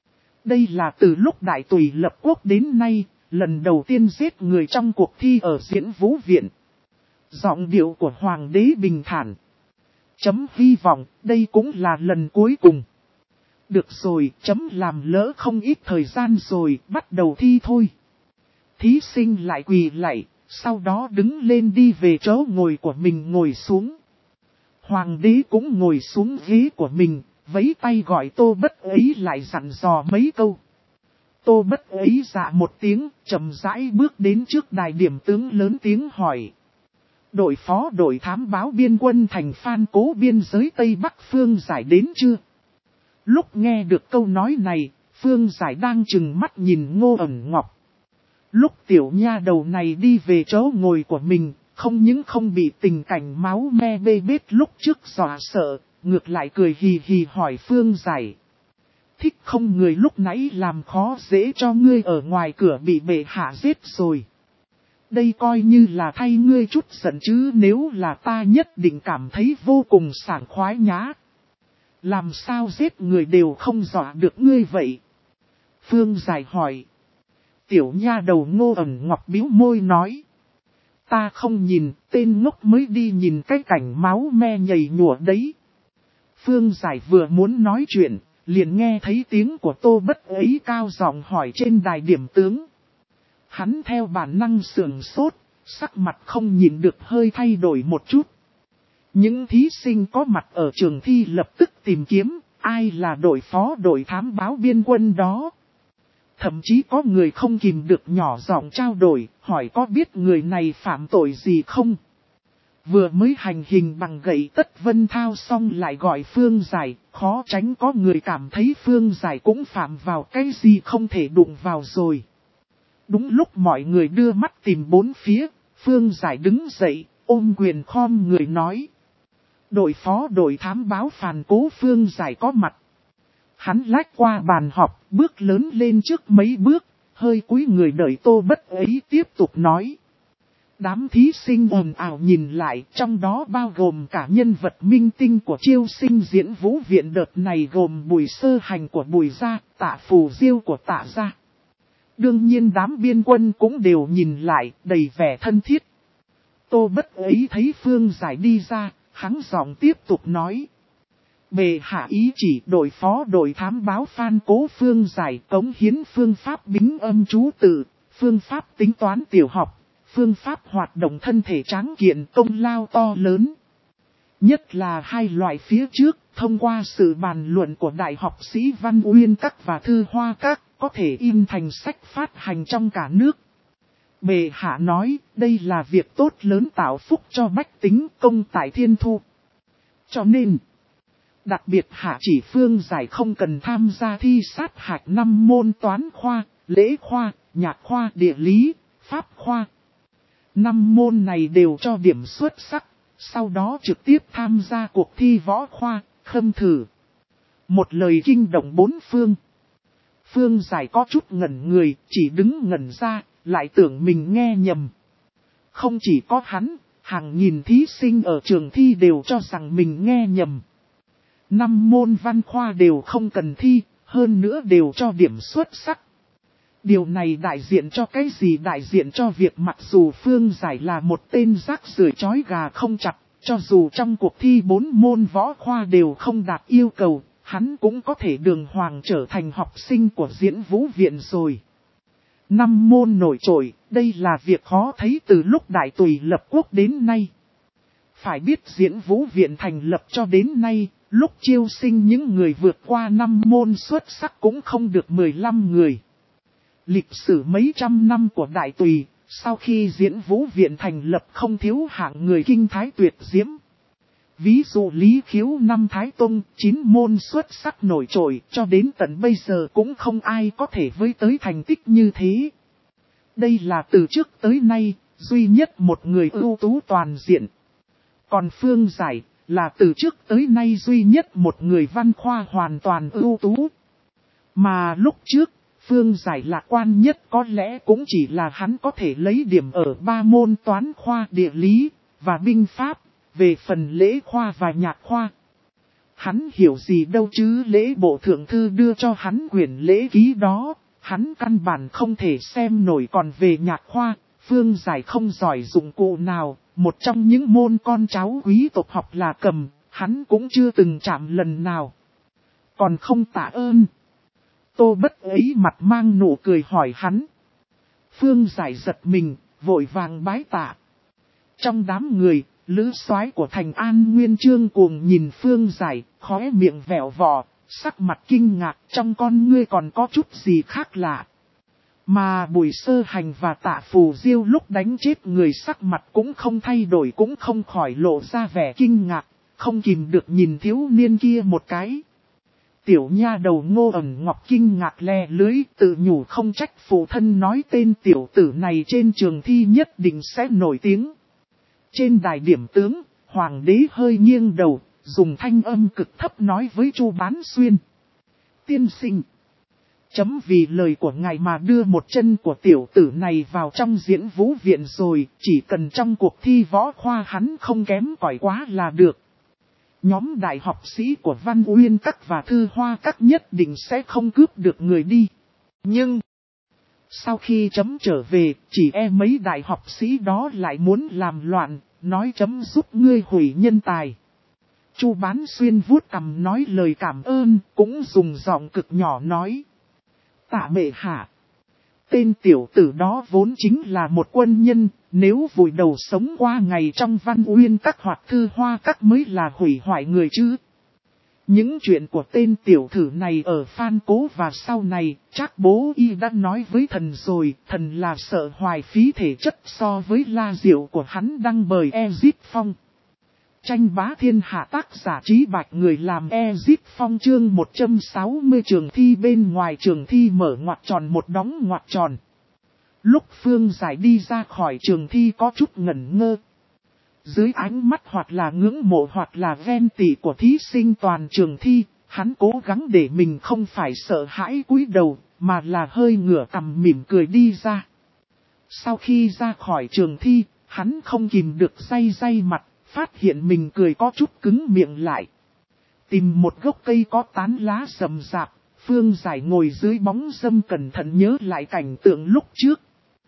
Speaker 1: Đây là từ lúc đại tùy lập quốc đến nay, lần đầu tiên giết người trong cuộc thi ở diễn vũ viện. Giọng điệu của Hoàng đế bình thản. Chấm hy vọng đây cũng là lần cuối cùng. Được rồi, chấm làm lỡ không ít thời gian rồi, bắt đầu thi thôi. Thí sinh lại quỳ lạy, sau đó đứng lên đi về chỗ ngồi của mình ngồi xuống. Hoàng đế cũng ngồi xuống ghế của mình, vẫy tay gọi Tô Bất ấy lại dặn dò mấy câu. Tô Bất ấy dạ một tiếng, chậm rãi bước đến trước đài điểm tướng lớn tiếng hỏi. Đội phó đội thám báo biên quân thành Phan Cố biên giới Tây Bắc Phương Giải đến chưa? Lúc nghe được câu nói này, Phương Giải đang chừng mắt nhìn Ngô Ẩn Ngọc. Lúc tiểu nha đầu này đi về chỗ ngồi của mình, không những không bị tình cảnh máu me bê bết lúc trước dọa sợ, ngược lại cười hì hì hỏi Phương Giải. Thích không, người lúc nãy làm khó dễ cho ngươi ở ngoài cửa bị bệ hạ giết rồi. Đây coi như là thay ngươi chút giận chứ, nếu là ta nhất định cảm thấy vô cùng sảng khoái nhá. Làm sao giết người đều không dọa được ngươi vậy? Phương Giải hỏi. Tiểu nha đầu Ngô Ẩn Ngọc bĩu môi nói. Ta không nhìn, tên ngốc mới đi nhìn cái cảnh máu me nhầy nhụa đấy. Phương Giải vừa muốn nói chuyện, liền nghe thấy tiếng của Tô Bất ấy cao giọng hỏi trên đài điểm tướng. Hắn theo bản năng sườn sốt, sắc mặt không nhìn được hơi thay đổi một chút. Những thí sinh có mặt ở trường thi lập tức tìm kiếm, ai là đội phó đội thám báo biên quân đó. Thậm chí có người không kìm được nhỏ giọng trao đổi, hỏi có biết người này phạm tội gì không? Vừa mới hành hình bằng gậy Tất Vân Thao xong lại gọi Phương Giải, khó tránh có người cảm thấy Phương Giải cũng phạm vào cái gì không thể đụng vào rồi. Đúng lúc mọi người đưa mắt tìm bốn phía, Phương Giải đứng dậy, ôm quyền khom người nói. Đội phó đội thám báo Phan Cố Phương Giải có mặt. Hắn lách qua bàn họp, bước lớn lên trước mấy bước, hơi cúi người đợi Tô Bất ấy tiếp tục nói. Đám thí sinh ồn ào nhìn lại, trong đó bao gồm cả nhân vật minh tinh của chiêu sinh diễn vũ viện đợt này, gồm Bùi Sơ Hành của Bùi Gia, Tạ Phù Diêu của Tạ Gia. Đương nhiên đám biên quân cũng đều nhìn lại, đầy vẻ thân thiết. Tô Bất ấy thấy Phương Giải đi ra, hắn giọng tiếp tục nói. Bệ hạ ý chỉ đội phó đội thám báo Phan Cố Phương Giải cống hiến phương pháp bính âm chú tự, phương pháp tính toán tiểu học, phương pháp hoạt động thân thể tráng kiện công lao to lớn. Nhất là hai loại phía trước, thông qua sự bàn luận của đại học sĩ Văn Uyên Các và Thư Hoa Các, có thể in thành sách phát hành trong cả nước. Bệ hạ nói, đây là việc tốt lớn tạo phúc cho bách tính công tại thiên thu. Cho nên, đặc biệt hạ chỉ Phương Giải không cần tham gia thi sát hạch 5 môn toán khoa, lễ khoa, nhạc khoa, địa lý, pháp khoa. 5 môn này đều cho điểm xuất sắc, sau đó trực tiếp tham gia cuộc thi võ khoa, khâm thử. Một lời kinh động bốn phương. Phương Giải có chút ngẩn người, chỉ đứng ngẩn ra, lại tưởng mình nghe nhầm. Không chỉ có hắn, hàng nghìn thí sinh ở trường thi đều cho rằng mình nghe nhầm. 5 môn văn khoa đều không cần thi, hơn nữa đều cho điểm xuất sắc. Điều này đại diện cho cái gì? Đại diện cho việc mặc dù Phương Giải là một tên rác rưởi chói gà không chặt, cho dù trong cuộc thi 4 môn võ khoa đều không đạt yêu cầu, hắn cũng có thể đường hoàng trở thành học sinh của Diễn Vũ Viện rồi. 5 môn nổi trội, đây là việc khó thấy từ lúc Đại Tùy lập quốc đến nay. Phải biết Diễn Vũ Viện thành lập cho đến nay, lúc chiêu sinh những người vượt qua 5 môn xuất sắc cũng không được 15 người. Lịch sử mấy trăm năm của Đại Tùy, sau khi Diễn Vũ Viện thành lập không thiếu hạng người kinh thái tuyệt diễm. Ví dụ Lý Khiếu năm Thái Tông, 9 môn xuất sắc nổi trội, cho đến tận bây giờ cũng không ai có thể với tới thành tích như thế. Đây là từ trước tới nay, duy nhất một người ưu tú toàn diện. Còn Phương Giải, là từ trước tới nay duy nhất một người văn khoa hoàn toàn ưu tú. Mà lúc trước, Phương Giải lạc quan nhất có lẽ cũng chỉ là hắn có thể lấy điểm ở 3 môn toán khoa, địa lý, và binh pháp. Về phần lễ khoa và nhạc khoa, hắn hiểu gì đâu chứ, lễ bộ thượng thư đưa cho hắn quyển lễ ký đó, hắn căn bản không thể xem nổi. Còn về nhạc khoa, Phương Giải không giỏi dụng cụ nào, một trong những môn con cháu quý tộc học là cầm, hắn cũng chưa từng chạm lần nào. Còn không tạ ơn. Tô Bất ấy mặt mang nụ cười hỏi hắn. Phương Giải giật mình, vội vàng bái tạ. Trong đám người, lữ soái của thành An Nguyên Chương cuồng nhìn Phương Giải, khóe miệng vẻo vò, sắc mặt kinh ngạc, trong con ngươi còn có chút gì khác lạ. Mà Bùi Sơ Hành và Tạ Phù Diêu lúc đánh chết người sắc mặt cũng không thay đổi, cũng không khỏi lộ ra vẻ kinh ngạc, không kìm được nhìn thiếu niên kia một cái. Tiểu nha đầu Ngô Ẩn Ngọc kinh ngạc le lưới, tự nhủ không trách phụ thân nói tên tiểu tử này trên trường thi nhất định sẽ nổi tiếng. Trên đài điểm tướng, hoàng đế hơi nghiêng đầu, dùng thanh âm cực thấp nói với Chu Bán Xuyên. Tiên sinh, chấm vì lời của ngài mà đưa một chân của tiểu tử này vào trong Diễn Vũ Viện rồi, chỉ cần trong cuộc thi võ khoa hắn không kém cỏi quá là được. Nhóm đại học sĩ của Văn Uyên Các và Thư Hoa Các nhất định sẽ không cướp được người đi. Nhưng, sau khi chấm trở về, chỉ mấy đại học sĩ đó lại muốn làm loạn, nói chấm giúp ngươi hủy nhân tài. Chu Bán Xuyên vuốt cằm nói lời cảm ơn, cũng dùng giọng cực nhỏ nói. Tạ bệ hạ. Tên tiểu tử đó vốn chính là một quân nhân, nếu vùi đầu sống qua ngày trong Văn Uyên Các hoặc Thư Hoa Các mới là hủy hoại người chứ. Những chuyện của tên tiểu thử này ở Phan Cố và sau này, chắc bố y đã nói với thần rồi, thần là sợ hoài phí thể chất so với La Diệu của hắn đăng bời Ezip Phong. Tranh bá thiên hạ tác giả Trí Bạch người làm Ezip Phong chương 160 trường thi bên ngoài trường thi mở ngoặc tròn một đóng ngoặc tròn. Lúc Phương Giải đi ra khỏi trường thi có chút ngẩn ngơ. Dưới ánh mắt hoặc là ngưỡng mộ hoặc là ghen tị của thí sinh toàn trường thi, hắn cố gắng để mình không phải sợ hãi cúi đầu, mà là hơi ngửa cằm mỉm cười đi ra. Sau khi ra khỏi trường thi, hắn không kìm được day mặt, phát hiện mình cười có chút cứng miệng lại. Tìm một gốc cây có tán lá rậm rạp, Phương Giải ngồi dưới bóng râm cẩn thận nhớ lại cảnh tượng lúc trước.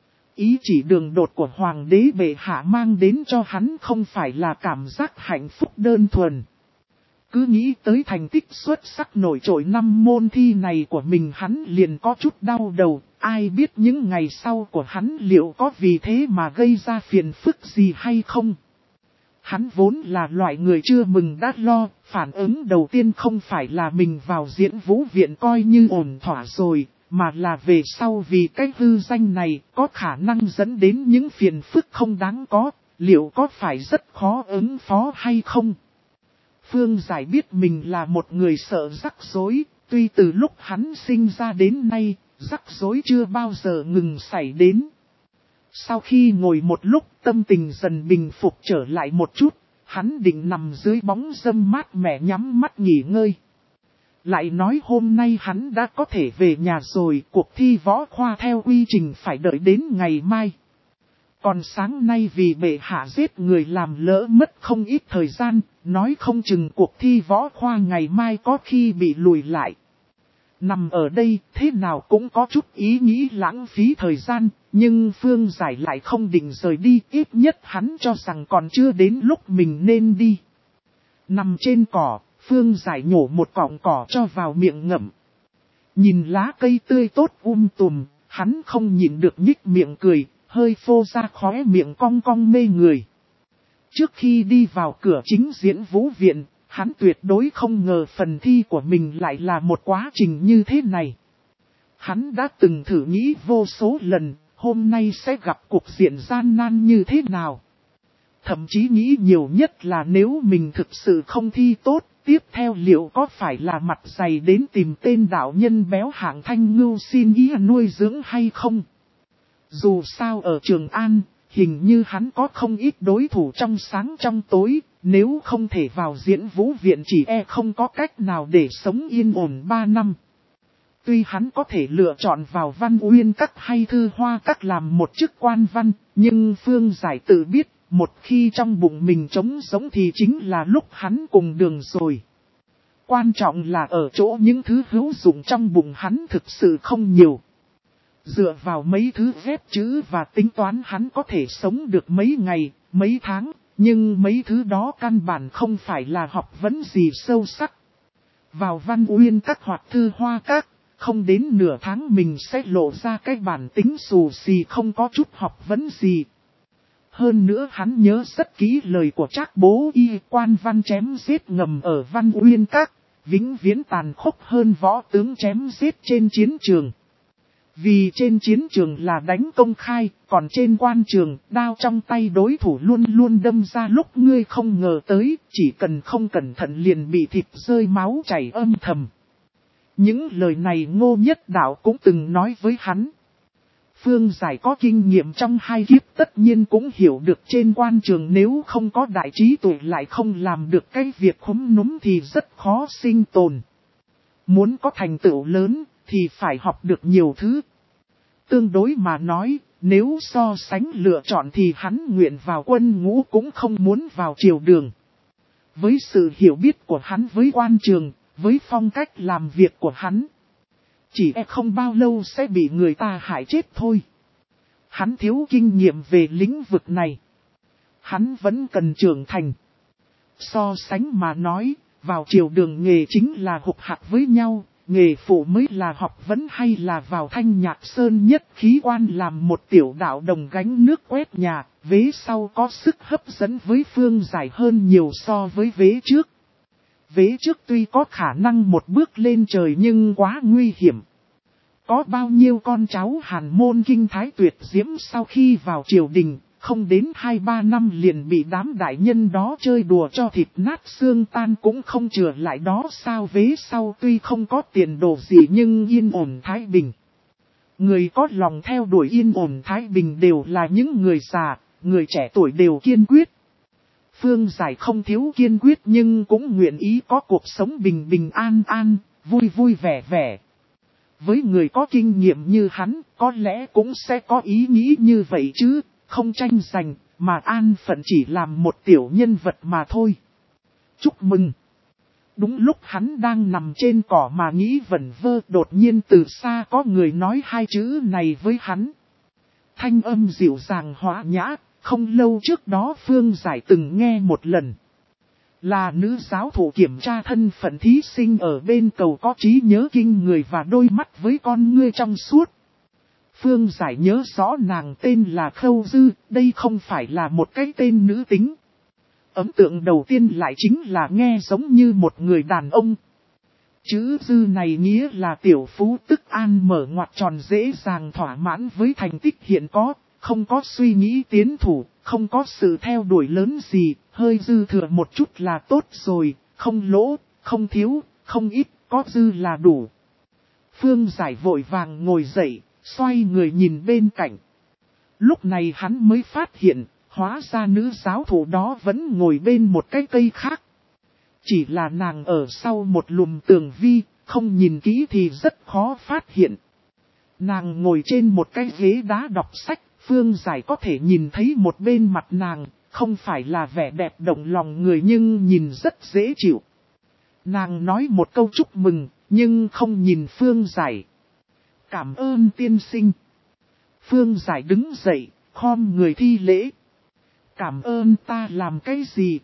Speaker 1: Ý chỉ đường đột của Hoàng đế bệ hạ mang đến cho hắn không phải là cảm giác hạnh phúc đơn thuần. Cứ nghĩ tới thành tích xuất sắc nổi trội 5 môn thi này của mình hắn liền có chút đau đầu, ai biết những ngày sau của hắn liệu có vì thế mà gây ra phiền phức gì hay không. Hắn vốn là loại người chưa mừng đã lo, phản ứng đầu tiên không phải là mình vào Diễn Vũ Viện coi như ổn thỏa rồi, mà là về sau vì cái hư danh này có khả năng dẫn đến những phiền phức không đáng có, liệu có phải rất khó ứng phó hay không? Phương Giải biết mình là một người sợ rắc rối, tuy từ lúc hắn sinh ra đến nay, rắc rối chưa bao giờ ngừng xảy đến. Sau khi ngồi một lúc tâm tình dần bình phục trở lại một chút, hắn định nằm dưới bóng râm mát mẻ nhắm mắt nghỉ ngơi. Lại nói hôm nay hắn đã có thể về nhà rồi, cuộc thi võ khoa theo quy trình phải đợi đến ngày mai. Còn sáng nay vì bệ hạ giết người làm lỡ mất không ít thời gian, nói không chừng cuộc thi võ khoa ngày mai có khi bị lùi lại. Nằm ở đây thế nào cũng có chút ý nghĩ lãng phí thời gian, nhưng Phương Giải lại không định rời đi, ít nhất hắn cho rằng còn chưa đến lúc mình nên đi. Nằm trên cỏ, Phương Giải nhổ một cọng cỏ cho vào miệng ngậm. Nhìn lá cây tươi tốt tùm, hắn không nhịn được nhích miệng cười, hơi phô ra khóe miệng cong cong mê người. Trước khi đi vào cửa chính diễn vũ viện, hắn tuyệt đối không ngờ phần thi của mình lại là một quá trình như thế này. Hắn đã từng thử nghĩ vô số lần, hôm nay sẽ gặp cuộc diện gian nan như thế nào. Thậm chí nghĩ nhiều nhất là nếu mình thực sự không thi tốt, tiếp theo liệu có phải là mặt dày đến tìm tên đạo nhân béo hạng Thanh Ngưu xin ý nuôi dưỡng hay không. Dù sao ở Trường An, hình như hắn có không ít đối thủ trong sáng trong tối, nếu không thể vào diễn vũ viện chỉ không có cách nào để sống yên ổn 3 năm. Tuy hắn có thể lựa chọn vào Văn Uyên Các hay Thư Hoa Các làm một chức quan văn, nhưng Phương Giải tự biết, một khi trong bụng mình trống giống thì chính là lúc hắn cùng đường rồi. Quan trọng là ở chỗ những thứ hữu dụng trong bụng hắn thực sự không nhiều. Dựa vào mấy thứ ghép chữ và tính toán hắn có thể sống được mấy ngày, mấy tháng, nhưng mấy thứ đó căn bản không phải là học vấn gì sâu sắc. Vào Văn Uyên Các hoặc Thư Hoa Các, không đến nửa tháng mình sẽ lộ ra cái bản tính xù xì không có chút học vấn gì. Hơn nữa hắn nhớ rất kỹ lời của Trác Bố Y, quan văn chém giết ngầm ở Văn Uyên Các, vĩnh viễn tàn khốc hơn võ tướng chém giết trên chiến trường. Vì trên chiến trường là đánh công khai, còn trên quan trường, đao trong tay đối thủ luôn luôn đâm ra lúc ngươi không ngờ tới, chỉ cần không cẩn thận liền bị thịt rơi máu chảy âm thầm. Những lời này Ngô Nhất Đạo cũng từng nói với hắn. Phương Giải có kinh nghiệm trong 2 kiếp tất nhiên cũng hiểu được trên quan trường nếu không có đại trí tuệ lại không làm được cái việc khúm núm thì rất khó sinh tồn. Muốn có thành tựu lớn thì phải học được nhiều thứ. Tương đối mà nói, nếu so sánh lựa chọn thì hắn nguyện vào quân ngũ cũng không muốn vào triều đường. Với sự hiểu biết của hắn với quan trường, với phong cách làm việc của hắn, chỉ không bao lâu sẽ bị người ta hại chết thôi. Hắn thiếu kinh nghiệm về lĩnh vực này. Hắn vẫn cần trưởng thành. So sánh mà nói, vào triều đường nghề chính là hục hạc với nhau, nghề phụ mới là học vấn hay là vào Thanh Nhạc Sơn nhất khí quan làm một tiểu đạo đồng gánh nước quét nhà, vế sau có sức hấp dẫn với Phương Giải hơn nhiều so với vế trước. Vế trước tuy có khả năng một bước lên trời nhưng quá nguy hiểm. Có bao nhiêu con cháu Hàn môn kinh thái tuyệt diễm sau khi vào triều đình, không đến 2-3 năm liền bị đám đại nhân đó chơi đùa cho thịt nát xương tan cũng không chừa lại đó sao. Vế sau tuy không có tiền đồ gì nhưng yên ổn thái bình. Người có lòng theo đuổi yên ổn thái bình đều là những người già, người trẻ tuổi đều kiên quyết. Phương Giải không thiếu kiên quyết nhưng cũng nguyện ý có cuộc sống bình bình an an, vui vui vẻ vẻ. Với người có kinh nghiệm như hắn, có lẽ cũng sẽ có ý nghĩ như vậy chứ, không tranh giành, mà an phận chỉ làm một tiểu nhân vật mà thôi. Chúc mừng! Đúng lúc hắn đang nằm trên cỏ mà nghĩ vẩn vơ, đột nhiên từ xa có người nói 2 chữ này với hắn. Thanh âm dịu dàng hòa nhã, không lâu trước đó Phương Giải từng nghe một lần. Là nữ giáo thủ kiểm tra thân phận thí sinh ở bên cầu có trí nhớ kinh người và đôi mắt với con ngươi trong suốt. Phương Giải nhớ rõ nàng tên là Khâu Dư, đây không phải là một cái tên nữ tính. Ấn tượng đầu tiên lại chính là nghe giống như một người đàn ông. Chữ dư này nghĩa là tiểu phú tức an mở ngoặt tròn dễ dàng thỏa mãn với thành tích hiện có, không có suy nghĩ tiến thủ, không có sự theo đuổi lớn gì, hơi dư thừa một chút là tốt rồi, không lỗ, không thiếu, không ít, có dư là đủ. Phương Giải vội vàng ngồi dậy, xoay người nhìn bên cạnh. Lúc này hắn mới phát hiện, hóa ra nữ giáo thủ đó vẫn ngồi bên một cái cây khác. Chỉ là nàng ở sau một lùm tường vi, không nhìn kỹ thì rất khó phát hiện. Nàng ngồi trên một cái ghế đá đọc sách, Phương Giải có thể nhìn thấy một bên mặt nàng, không phải là vẻ đẹp động lòng người nhưng nhìn rất dễ chịu. Nàng nói một câu chúc mừng, nhưng không nhìn Phương Giải. Cảm ơn tiên sinh. Phương Giải đứng dậy, khom người thi lễ. Cảm ơn ta làm cái gì?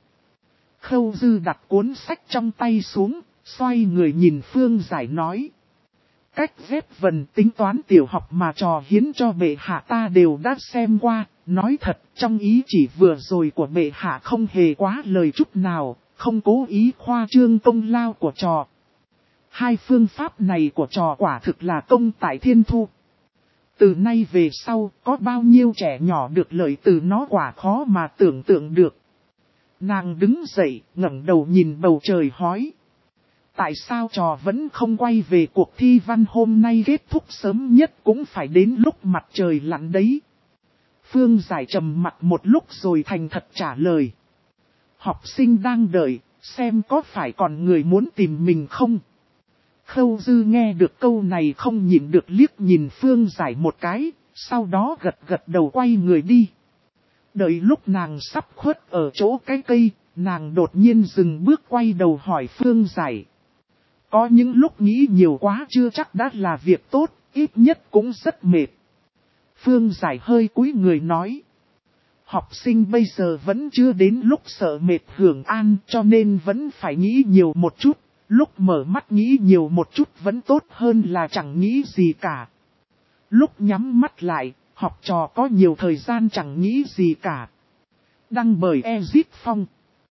Speaker 1: Khâu Dư đặt cuốn sách trong tay xuống, xoay người nhìn Phương Giải nói. Cách ghép vần tính toán tiểu học mà trò hiến cho bệ hạ ta đều đã xem qua, nói thật trong ý chỉ vừa rồi của bệ hạ không hề quá lời chút nào, không cố ý khoa trương công lao của trò. Hai phương pháp này của trò quả thực là công tại thiên thu. Từ nay về sau có bao nhiêu trẻ nhỏ được lợi từ nó quả khó mà tưởng tượng được. Nàng đứng dậy ngẩng đầu nhìn bầu trời hỏi. Tại sao trò vẫn không quay về cuộc thi văn hôm nay kết thúc sớm nhất cũng phải đến lúc mặt trời lặn đấy? Phương Giải trầm mặt một lúc rồi thành thật trả lời. Học sinh đang đợi, xem có phải còn người muốn tìm mình không? Khâu Dư nghe được câu này không nhịn được liếc nhìn Phương Giải một cái, sau đó gật đầu quay người đi. Đợi lúc nàng sắp khuất ở chỗ cái cây, nàng đột nhiên dừng bước quay đầu hỏi Phương Giải. Có những lúc nghĩ nhiều quá chưa chắc đã là việc tốt, ít nhất cũng rất mệt. Phương Giải hơi cúi người nói. Học sinh bây giờ vẫn chưa đến lúc sợ mệt hưởng an cho nên vẫn phải nghĩ nhiều một chút. Lúc mở mắt nghĩ nhiều một chút vẫn tốt hơn là chẳng nghĩ gì cả. Lúc nhắm mắt lại, học trò có nhiều thời gian chẳng nghĩ gì cả. Đăng bởi Ezip Phong.